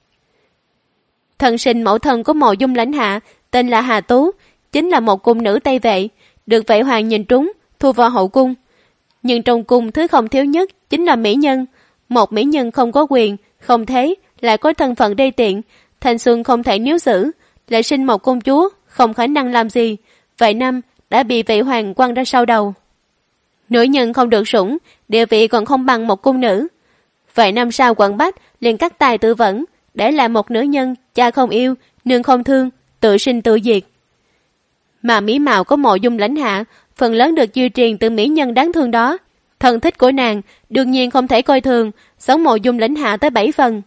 Thân sinh mẫu thân của Mộ Dung lãnh hạ tên là Hà Tú, chính là một cung nữ Tây Vệ, được Vệ hoàng nhìn trúng, thu vào hậu cung. Nhưng trong cung thứ không thiếu nhất chính là mỹ nhân. Một mỹ nhân không có quyền, không thế, lại có thân phận đê tiện, thanh xuân không thể níu giữ, lại sinh một công chúa, không khả năng làm gì. Vài năm đã bị Vệ hoàng quăng ra sau đầu. Nữ nhân không được sủng, địa vị còn không bằng một cung nữ. Vài năm sau quận Bách liền cắt tài tự vẫn, để lại một nữ nhân, cha không yêu, nương không thương, tự sinh tự diệt. Mà mỹ mạo của Mộ Dung lãnh hạ phần lớn được duy trì từ mỹ nhân đáng thương đó. Thân thích của nàng đương nhiên không thể coi thường, sống Mộ Dung lãnh hạ tới 7 phần.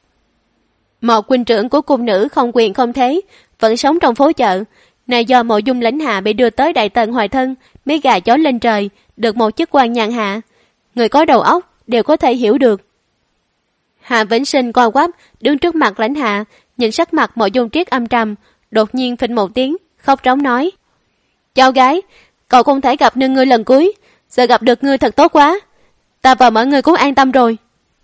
Một huynh trưởng của cung nữ không quyền không thế, vẫn sống trong phố chợ. Này do Mộ Dung lãnh hạ bị đưa tới Đại Tần hoài thân, mới gà chó lên trời, được một chức quan nhàn hạ. Người có đầu óc đều có thể hiểu được. Hạ Vĩnh Sinh co quắp đứng trước mặt lãnh hạ, nhìn sắc mặt Mộ Dung Triết âm trầm, đột nhiên phình một tiếng, khóc rống nói. Cháu gái, cậu không thể gặp nương ngươi lần cuối, giờ gặp được ngươi thật tốt quá. Ta và mọi người cũng an tâm rồi.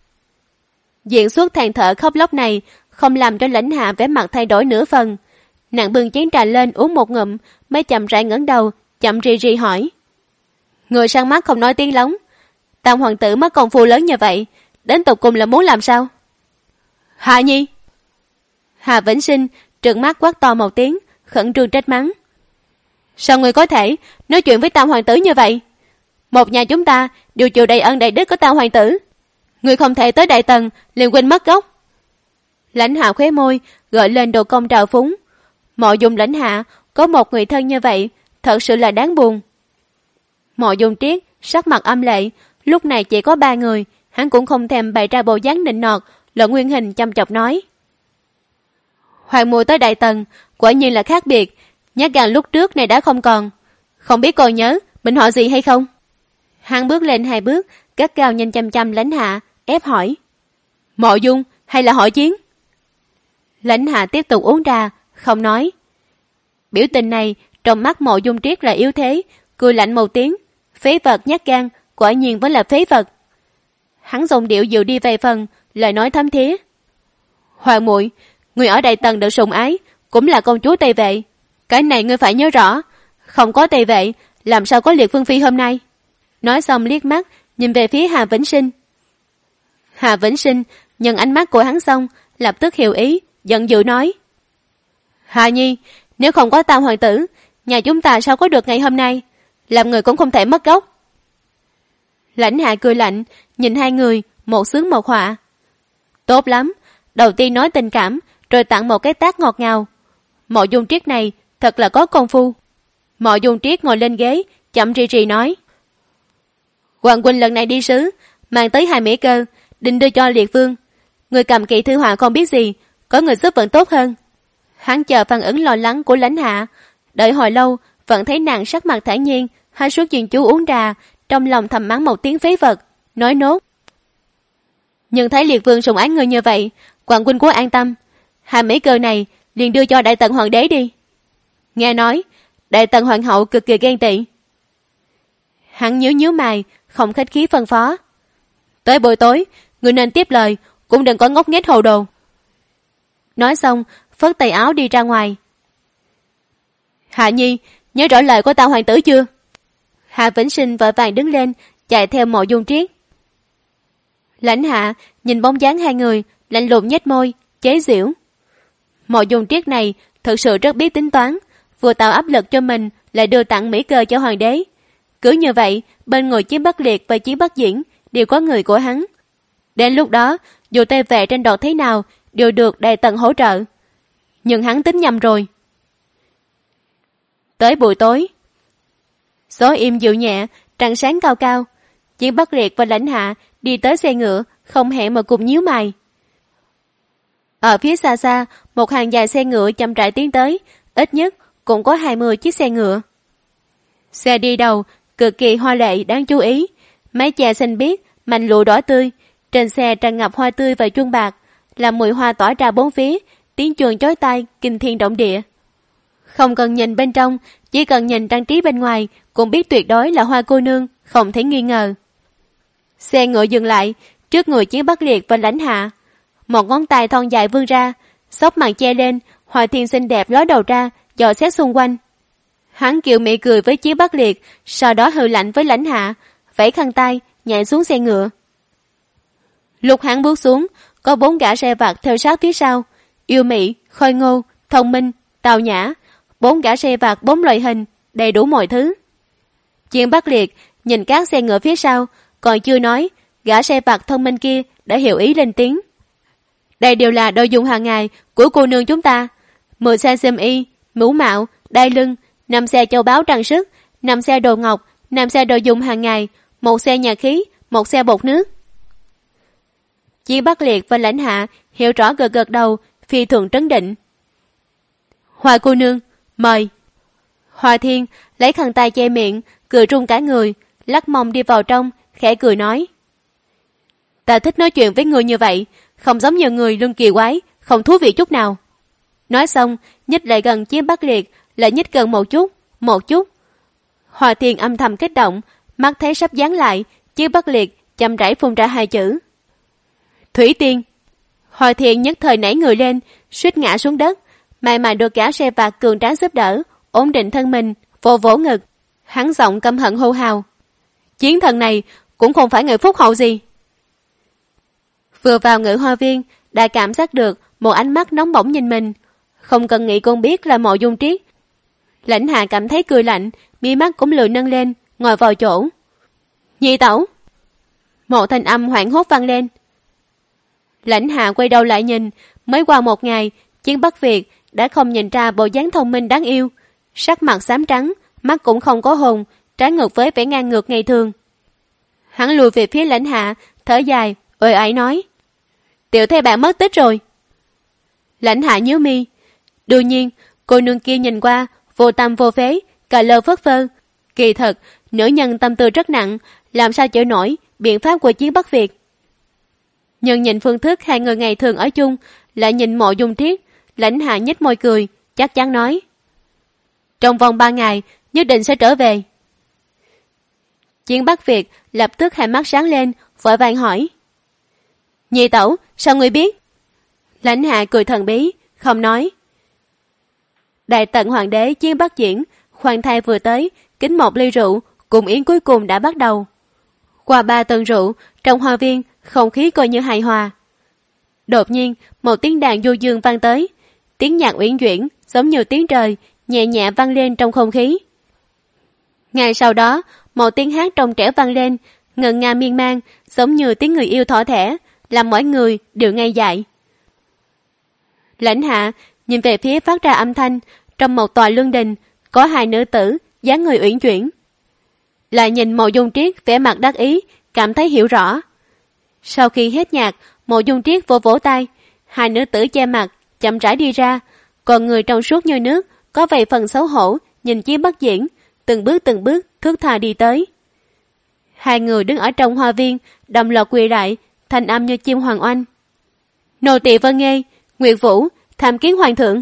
Diễn xuất than thở khóc lóc này không làm cho lãnh hạ vẻ mặt thay đổi nửa phần. Nàng bưng chén trà lên uống một ngụm, mới chậm rãi ngẩng đầu, chậm rì rì hỏi. Người sang mắt không nói tiếng lóng. Tam hoàng tử mất công phu lớn như vậy, đến tục cùng là muốn làm sao? Hạ nhi. Hà Vĩnh Sinh trợn mắt quát to một tiếng, khẩn trương trách mắng. Sao ngươi có thể nói chuyện với Tam hoàng tử như vậy? Một nhà chúng ta đều chịu đầy ân đầy đức của Tam hoàng tử. Ngươi không thể tới Đại Tần liền quên mất gốc. Lãnh Hạ khóe môi gợi lên độ cong trào phúng. Mộ Dung Lãnh Hạ có một người thân như vậy, thật sự là đáng buồn. Mộ Dung Triết sắc mặt âm lệ, lúc này chỉ có 3 người, hắn cũng không thèm bày ra bộ dáng nịnh nọt, lộ nguyên hình chăm chọc nói: Hoàng muội tới Đại Tần quả nhiên là khác biệt, nhát gan lúc trước này đã không còn. Không biết còn nhớ mình họ gì hay không? Hắn bước lên 2 bước, gắt gao nhìn chăm chăm Lãnh Hạ, ép hỏi: Mộ Dung hay là họ Chiến? Lãnh Hạ tiếp tục uống trà, không nói. Biểu tình này trong mắt Mộ Dung Triết là yếu thế, cười lạnh một tiếng: Phế vật nhát gan, quả nhiên vẫn là phế vật. Hắn giọng điệu dịu đi vài phần, lời nói thấm thía: Hoàng muội, người ở Đại Tần được sủng ái, cũng là công chúa Tây Vệ. Cái này ngươi phải nhớ rõ, không có Tây Vệ, làm sao có Liệt Vương phi hôm nay? Nói xong liếc mắt nhìn về phía Hà Vĩnh Sinh. Hà Vĩnh Sinh nhận ánh mắt của hắn xong, lập tức hiểu ý, giận dữ nói: Hà Nhi, nếu không có Tam hoàng tử, nhà chúng ta sao có được ngày hôm nay? Làm người cũng không thể mất gốc. Lãnh Hạ cười lạnh, nhìn 2 người, một sướng một họa. Tốt lắm, đầu tiên nói tình cảm, rồi tặng một cái tát ngọt ngào. Mộ Dung Triết này thật là có công phu. Mộ Dung Triết ngồi lên ghế, chậm rì rì nói: Hoàng huynh lần này đi sứ, mang tới 2 mỹ cơ, định đưa cho Liệt Vương. Người cầm kỵ thư họa không biết gì, có người giúp vẫn tốt hơn. Hắn chờ phản ứng lo lắng của Lãnh Hạ, đợi hồi lâu vẫn thấy nàng sắc mặt thản nhiên, hai suốt chuyên chú uống trà, trong lòng thầm mắng một tiếng phế vật, nói nốt: Nhưng thấy Liệt Vương sủng ái người như vậy, Hoàng huynh cố an tâm, 2 mỹ cơ này liền đưa cho Đại Tần hoàng đế đi. Nghe nói Đại Tần hoàng hậu cực kỳ ghen tị. Hắn nhíu mày, không khách khí phân phó: Tới buổi tối, người nên tiếp lời, cũng đừng có ngốc nghếch hồ đồ. Nói xong, phất tay áo đi ra ngoài. Hạ Nhi, nhớ rõ lời của Tam hoàng tử chưa? Hạ Vĩnh Sinh vội vàng đứng lên, chạy theo Mộ Dung Triết. Lãnh Hạ nhìn bóng dáng 2 người, lạnh lùng nhếch môi, chế giễu. Mộ Dung Triết này thực sự rất biết tính toán, vừa tạo áp lực cho mình, lại đưa tặng mỹ cơ cho hoàng đế. Cứ như vậy, bên người Chí Bất Liệt và Chí Bất Diễn đều có người của hắn. Đến lúc đó, dù Tây Vệ tranh đoạt thế nào, đều được Đại Tần hỗ trợ. Nhưng hắn tính nhầm rồi. Tới buổi tối, gió im dịu nhẹ, trăng sáng cao cao. Chí Bất Liệt và Lãnh Hạ đi tới xe ngựa, không hẹn mà cùng nhíu mày. Ở phía xa xa, một hàng dài xe ngựa chậm rãi tiến tới, ít nhất cũng có 20 chiếc xe ngựa. Xe đi đầu cực kỳ hoa lệ đáng chú ý, mái che xanh biếc, mảnh lụa đỏ tươi, trên xe tràn ngập hoa tươi và chuông bạc, làm mùi hoa tỏa ra bốn phía, tiếng chuông chói tai, kinh thiên động địa. Không cần nhìn bên trong, chỉ cần nhìn trang trí bên ngoài, cũng biết tuyệt đối là Hoa cô nương, không thể nghi ngờ. Xe ngựa dừng lại, trước người Chí Bất Liệt và Lãnh Hạ. Một ngón tay thon dài vươn ra, xốc màn che lên, Hoa thiên xinh đẹp ló đầu ra, dò xét xung quanh. Hắn kiều mị cười với Chí Bất Liệt, sau đó hừ lạnh với Lãnh Hạ, vẫy khăn tay, nhảy xuống xe ngựa. Lúc hắn bước xuống, có 4 gã xe vặt theo sát phía sau, yêu mị, khôi ngô, thông minh, tào nhã, 4 gã xe vặt 4 loại hình, đầy đủ mọi thứ. Chí Bất Liệt nhìn các xe ngựa phía sau, còn chưa nói, gã xe vặt thông minh kia đã hiểu ý lên tiếng. Đây đều là đồ dùng hàng ngày của cô nương chúng ta. 10 xe xiêm y, mũ mạo, đai lưng, 5 xe châu báu trang sức, 5 xe đồ ngọc, 5 xe đồ dùng hàng ngày, 1 xe nhà khí, 1 xe bột nước. Chí Bất Liệt và Lãnh Hạ hiểu rõ gật gật đầu, phi thường trấn định. Hoa cô nương, mời. Hoa Thiên lấy khăn tay che miệng, cười run cả người, lắc mông đi vào trong, khẽ cười nói: Ta thích nói chuyện với người như vậy, không giống như người lưng kỳ quái, không thú vị chút nào. Nói xong, nhích lại gần Chí Bất Liệt, lại nhích gần một chút. Hoa Thiên âm thầm kích động, mắt thấy sắp dán lại, Chí Bất Liệt chậm rãi phun ra 2 chữ: Thủy Tiên. Hoa Thiên nhất thời nảy người lên, suýt ngã xuống đất, may mà được gã xe vặt cường tráng giúp đỡ, ổn định thân mình, vỗ ngực. Hắn giọng căm hận hô hào: Chiến thần này cũng không phải người phúc hậu gì. Vừa vào Ngự Hoa Viên, đã cảm giác được một ánh mắt nóng bỏng nhìn mình. Không cần nghĩ cũng biết là Mộ Dung Triết. Lãnh Hạ cảm thấy cười lạnh, mí mắt cũng lười nâng lên, ngồi vào chỗ. Nhị tẩu. Một thanh âm hoảng hốt vang lên. Lãnh Hạ quay đầu lại nhìn, mới qua một ngày, Chiến Bắc Việt đã không nhìn ra bộ dáng thông minh đáng yêu, sắc mặt xám trắng, mắt cũng không có hồn, trái ngược với vẻ ngang ngược ngày thường. Hắn lùi về phía Lãnh Hạ, thở dài, uể oải nói: Tiểu thê bạn mất tích rồi. Lãnh Hạ nhíu mi. Đương nhiên, cô nương kia nhìn qua vô tâm vô phế, cà lơ phất phơ. Kỳ thật, nữ nhân tâm tư rất nặng, làm sao chịu nổi biện pháp của Chiến Bắc Việt. Nhưng nhìn phương thức hai người ngày thường ở chung, lại nhìn Mộ Dung Triết, Lãnh Hạ nhếch môi cười, chắc chắn nói: Trong vòng 3 ngày, nhất định sẽ trở về. Chiến Bắc Việt lập tức hai mắt sáng lên, vội vàng hỏi: Nhị tẩu, sao người biết? Lãnh Hạ cười thần bí, không nói. Đại tận hoàng đế Chiến Bắc Diễn, khoan thai vừa tới, kính một ly rượu, cùng yến cuối cùng đã bắt đầu. Qua 3 tuần rượu, trong hoa viên, không khí coi như hài hòa. Đột nhiên, một tiếng đàn du dương vang tới, tiếng nhạc uyển chuyển, giống như tiếng trời, nhẹ nhẹ vang lên trong không khí. Ngay sau đó, một tiếng hát trong trẻo vang lên, ngân nga miên man, giống như tiếng người yêu thỏ thẻ, làm mọi người đều ngây dại. Lãnh Hạ nhìn về phía phát ra âm thanh, trong một tòa lương đình, có 2 nữ tử, dáng người uyển chuyển. Lại nhìn Mộ Dung Triết vẻ mặt đắc ý, cảm thấy hiểu rõ. Sau khi hết nhạc, Mộ Dung Triết vỗ vỗ tay, 2 nữ tử che mặt, chậm rãi đi ra, còn người trong suốt như nước, có vài phần xấu hổ, nhìn Chiến Bắc Diễn, từng bước thướt tha đi tới. 2 người đứng ở trong hoa viên, đồng loạt quỳ lại, thanh âm như chim hoàng oanh. Nô tỳ vân nghe, Nguyệt Vũ tham kiến hoàng thượng.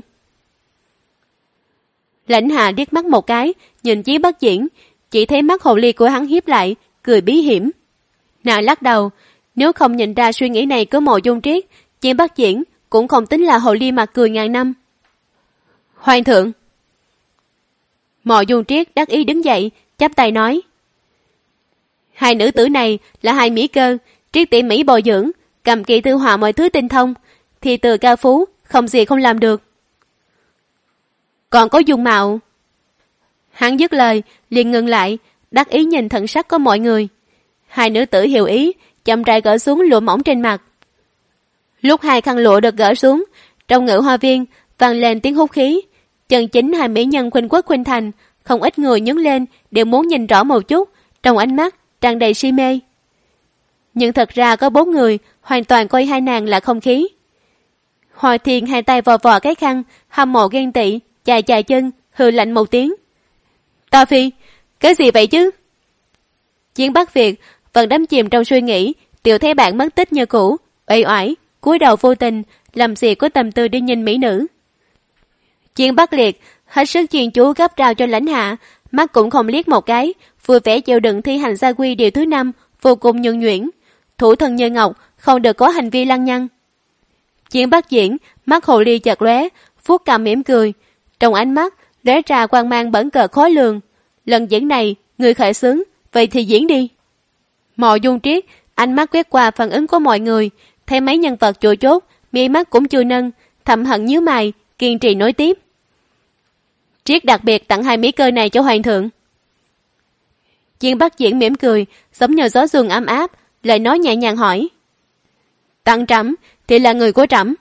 Lãnh Hạ liếc mắt một cái, nhìn Chiến Bắc Diễn, chỉ thấy mắt hồ ly của hắn hiếp lại, cười bí hiểm. Nàng lắc đầu, nếu không nhìn ra suy nghĩ này của Mộ Dung Triết, Chiến Bắc Diễn cũng không tính là hồ ly mặt cười ngàn năm. Hoàng thượng. Mộ Dung Triết đắc ý đứng dậy, chắp tay nói: 2 nữ tử này là 2 mỹ cơ, Triết tỉ mỉ bồi dưỡng, cầm kỵ thư họa mọi thứ tinh thông, thì từ cao phú, không gì không làm được. Còn có dung mạo. Hắn dứt lời, liền ngừng lại, đắc ý nhìn thần sắc của mọi người. 2 nữ tử hiểu ý, chậm rãi gỡ xuống lụa mỏng trên mặt. Lúc 2 khăn lụa được gỡ xuống, trong ngự hoa viên vang lên tiếng hút khí. Chân chính 2 mỹ nhân khuynh quốc khuynh thành, không ít người nhướng lên đều muốn nhìn rõ một chút, trong ánh mắt tràn đầy si mê. Nhưng thật ra có 4 người hoàn toàn coi 2 nàng là không khí. Hồi Thiên 2 tay vò vò cái khăn, hâm mộ ghen tị, chà chà chân, hừ lạnh một tiếng. Ta Phi, cái gì vậy chứ? Chiến Bắc Việt vẫn đắm chìm trong suy nghĩ, tiểu thấy bạn mất tích như cũ, uể oải, cúi đầu vô tình, làm gì có tâm tư đi nhìn mỹ nữ. Chiến Bắc Liệt hết sức chuyên chú gấp rau cho Lãnh Hạ, mắt cũng không liếc một cái, vui vẻ chịu đựng thi hành gia quy điều thứ 5, vô cùng nhuần nhuyễn, thủ thân như ngọc, không được có hành vi lăng nhăng. Chiến Bắc Diễn mắt hồ ly chợt lóe, vuốt cằm mỉm cười, trong ánh mắt lóe ra quang mang bẩn cợt khó lường. Lần diễn này người khởi xướng, vậy thì diễn đi. Mộ Dung Triết ánh mắt quét qua phản ứng của mọi người, thấy mấy nhân vật chủ chốt, mi mắt cũng chưa nâng, thầm hận nhíu mày, kiên trì nói tiếp. Triết đặc biệt tặng 2 mỹ cơ này cho hoàng thượng. Chiến Bắc Diễn mỉm cười, giống như gió xuân ấm áp, lại nói nhẹ nhàng hỏi: Tặng trẫm thì là người của trẫm.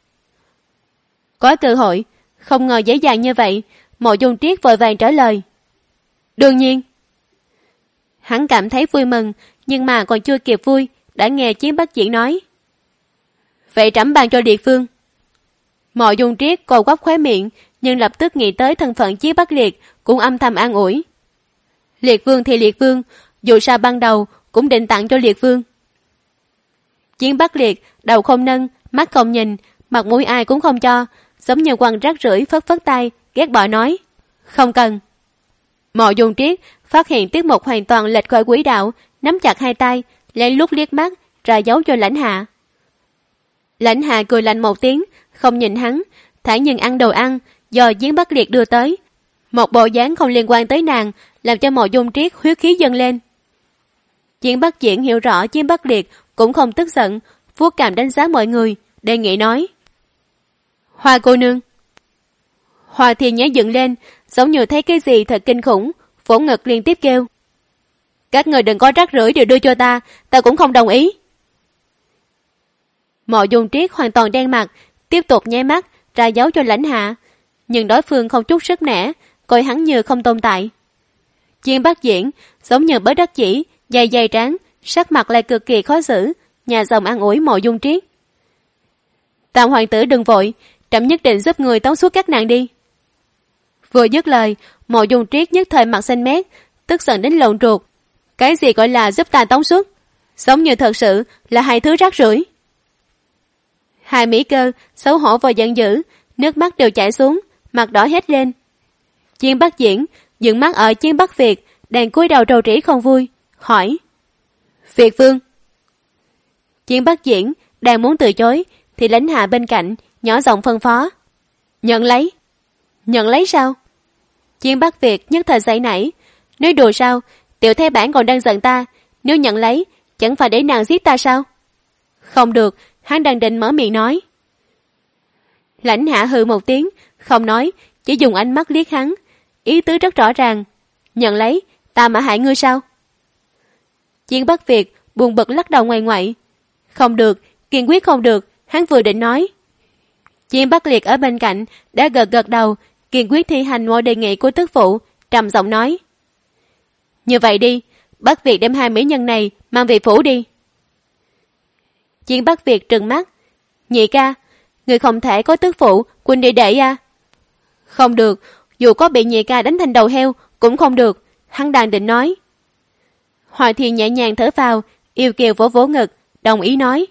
Có cơ hội, không ngờ dễ dàng như vậy. Mộ Dung Triết vội vàng trả lời: Đương nhiên. Hắn cảm thấy vui mừng, nhưng mà còn chưa kịp vui, đã nghe Chiến Bắc Diễn nói: Vậy trẫm ban cho Liệt Vương. Mộ Dung Triết co quắp khóe miệng, nhưng lập tức nghĩ tới thân phận Chiến Bắc Liệt, cũng âm thầm an ủi. Liệt Vương thì Liệt Vương, dù sao ban đầu cũng định tặng cho Liệt Vương. Chiến Bắc Liệt đầu không nâng, mắt không nhìn, mặt mũi ai cũng không cho, giống như quăng rác rưởi, phất phất tay, ghét bỏ nói: Không cần. Mộ Dung Triết phát hiện tiết mục hoàn toàn lệch khỏi quỹ đạo, nắm chặt 2 tay, lén lút liếc mắt, ra dấu cho Lãnh Hạ. Lãnh Hạ cười lạnh một tiếng, không nhìn hắn, thản nhiên ăn đồ ăn do Chiến Bắc Liệt đưa tới. Một bộ dáng không liên quan tới nàng, làm cho Mộ Dung Triết huyết khí dâng lên. Chiến Bắc Diễn hiểu rõ Chiến Bắc Liệt cũng không tức giận, vuốt cằm đánh giá mọi người, đề nghị nói: Hoa cô nương. Hoa Thiên nhảy dựng lên, giống như thấy cái gì thật kinh khủng, vỗ ngực liên tiếp kêu. Các người đừng có rác rưởi đều đưa cho ta cũng không đồng ý. Mộ Dung Triết hoàn toàn đen mặt, tiếp tục nháy mắt ra dấu cho Lãnh Hạ, nhưng đối phương không chút sức nẻ, coi hắn như không tồn tại. Chiên Bắc Diễn giống như bất đắc dĩ, dày dày trán, sắc mặt lại cực kỳ khó xử, nhà dòng an ủi Mộ Dung Triết. Tam hoàng tử đừng vội, trẫm nhất định giúp người tống suốt các nàng đi. Vừa dứt lời, Mộ Dung Triết nhất thời mặt xanh mét, tức giận đến lộn ruột. Cái gì gọi là giúp ta tống suốt? Giống như thật sự là hai thứ rác rưởi. Hai Mỹ Cơ xấu hổ và giận dữ, nước mắt đều chảy xuống, mặt đỏ hết lên. Chiên Bắc Diễn dựng mắt ở Chiên Bắc Việt đang cúi đầu rầu rĩ không vui, hỏi: Việt vương? Chiên Bắc Diễn đang muốn từ chối thì Lãnh Hạ bên cạnh nhỏ giọng phân phó: Nhận lấy. Nhận lấy sao? Chiên Bắc Việt nhất thời giãy nảy, nói đùa sao? Tiểu Thái Bản còn đang giận ta, nếu nhận lấy chẳng phải để nàng giết ta sao? Không được, hắn đang định mở miệng nói. Lãnh Hạ hừ một tiếng, không nói, chỉ dùng ánh mắt liếc hắn, ý tứ rất rõ ràng. Nhận lấy, ta mà hại ngươi sao? Chiên Bắc Việt buồn bực lắc đầu ngoại ngoại. Không được, kiên quyết không được, hắn vừa định nói. Chiên Bắc Liệt ở bên cạnh đã gật gật đầu, kiên quyết thi hành mọi đề nghị của tức phụ, trầm giọng nói: Như vậy đi, Bắc Việt đem hai mỹ nhân này mang về phủ đi. Chiên Bắc Việt trừng mắt: Nhị ca, người không thể có tức phụ quỳnh đệ đệ à? Không được, dù có bị nhị ca đánh thành đầu heo cũng không được, hắn đang định nói. Hoài Thiên nhẹ nhàng thở vào, yêu kiều vỗ vỗ ngực, đồng ý nói: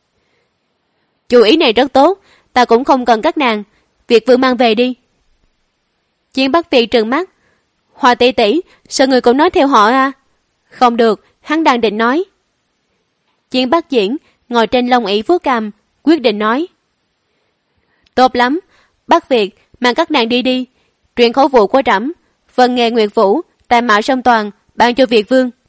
Chủ ý này rất tốt, ta cũng không cần các nàng, Việt vương mang về đi. Chiên Bắc Việt trừng mắt: Hoa tỷ tỷ, sao người cũng nói theo họ à? Không được, hắn đang định nói. Chiên Bắc Diễn ngồi trên lông ỷ vuốt cằm, quyết định nói: Tốt lắm, Bắc Việt mang các nàng đi đi, truyền khẩu vụ của trẫm, vân nghề Nguyệt Vũ tại Mạo Sông Toàn ban cho Việt vương.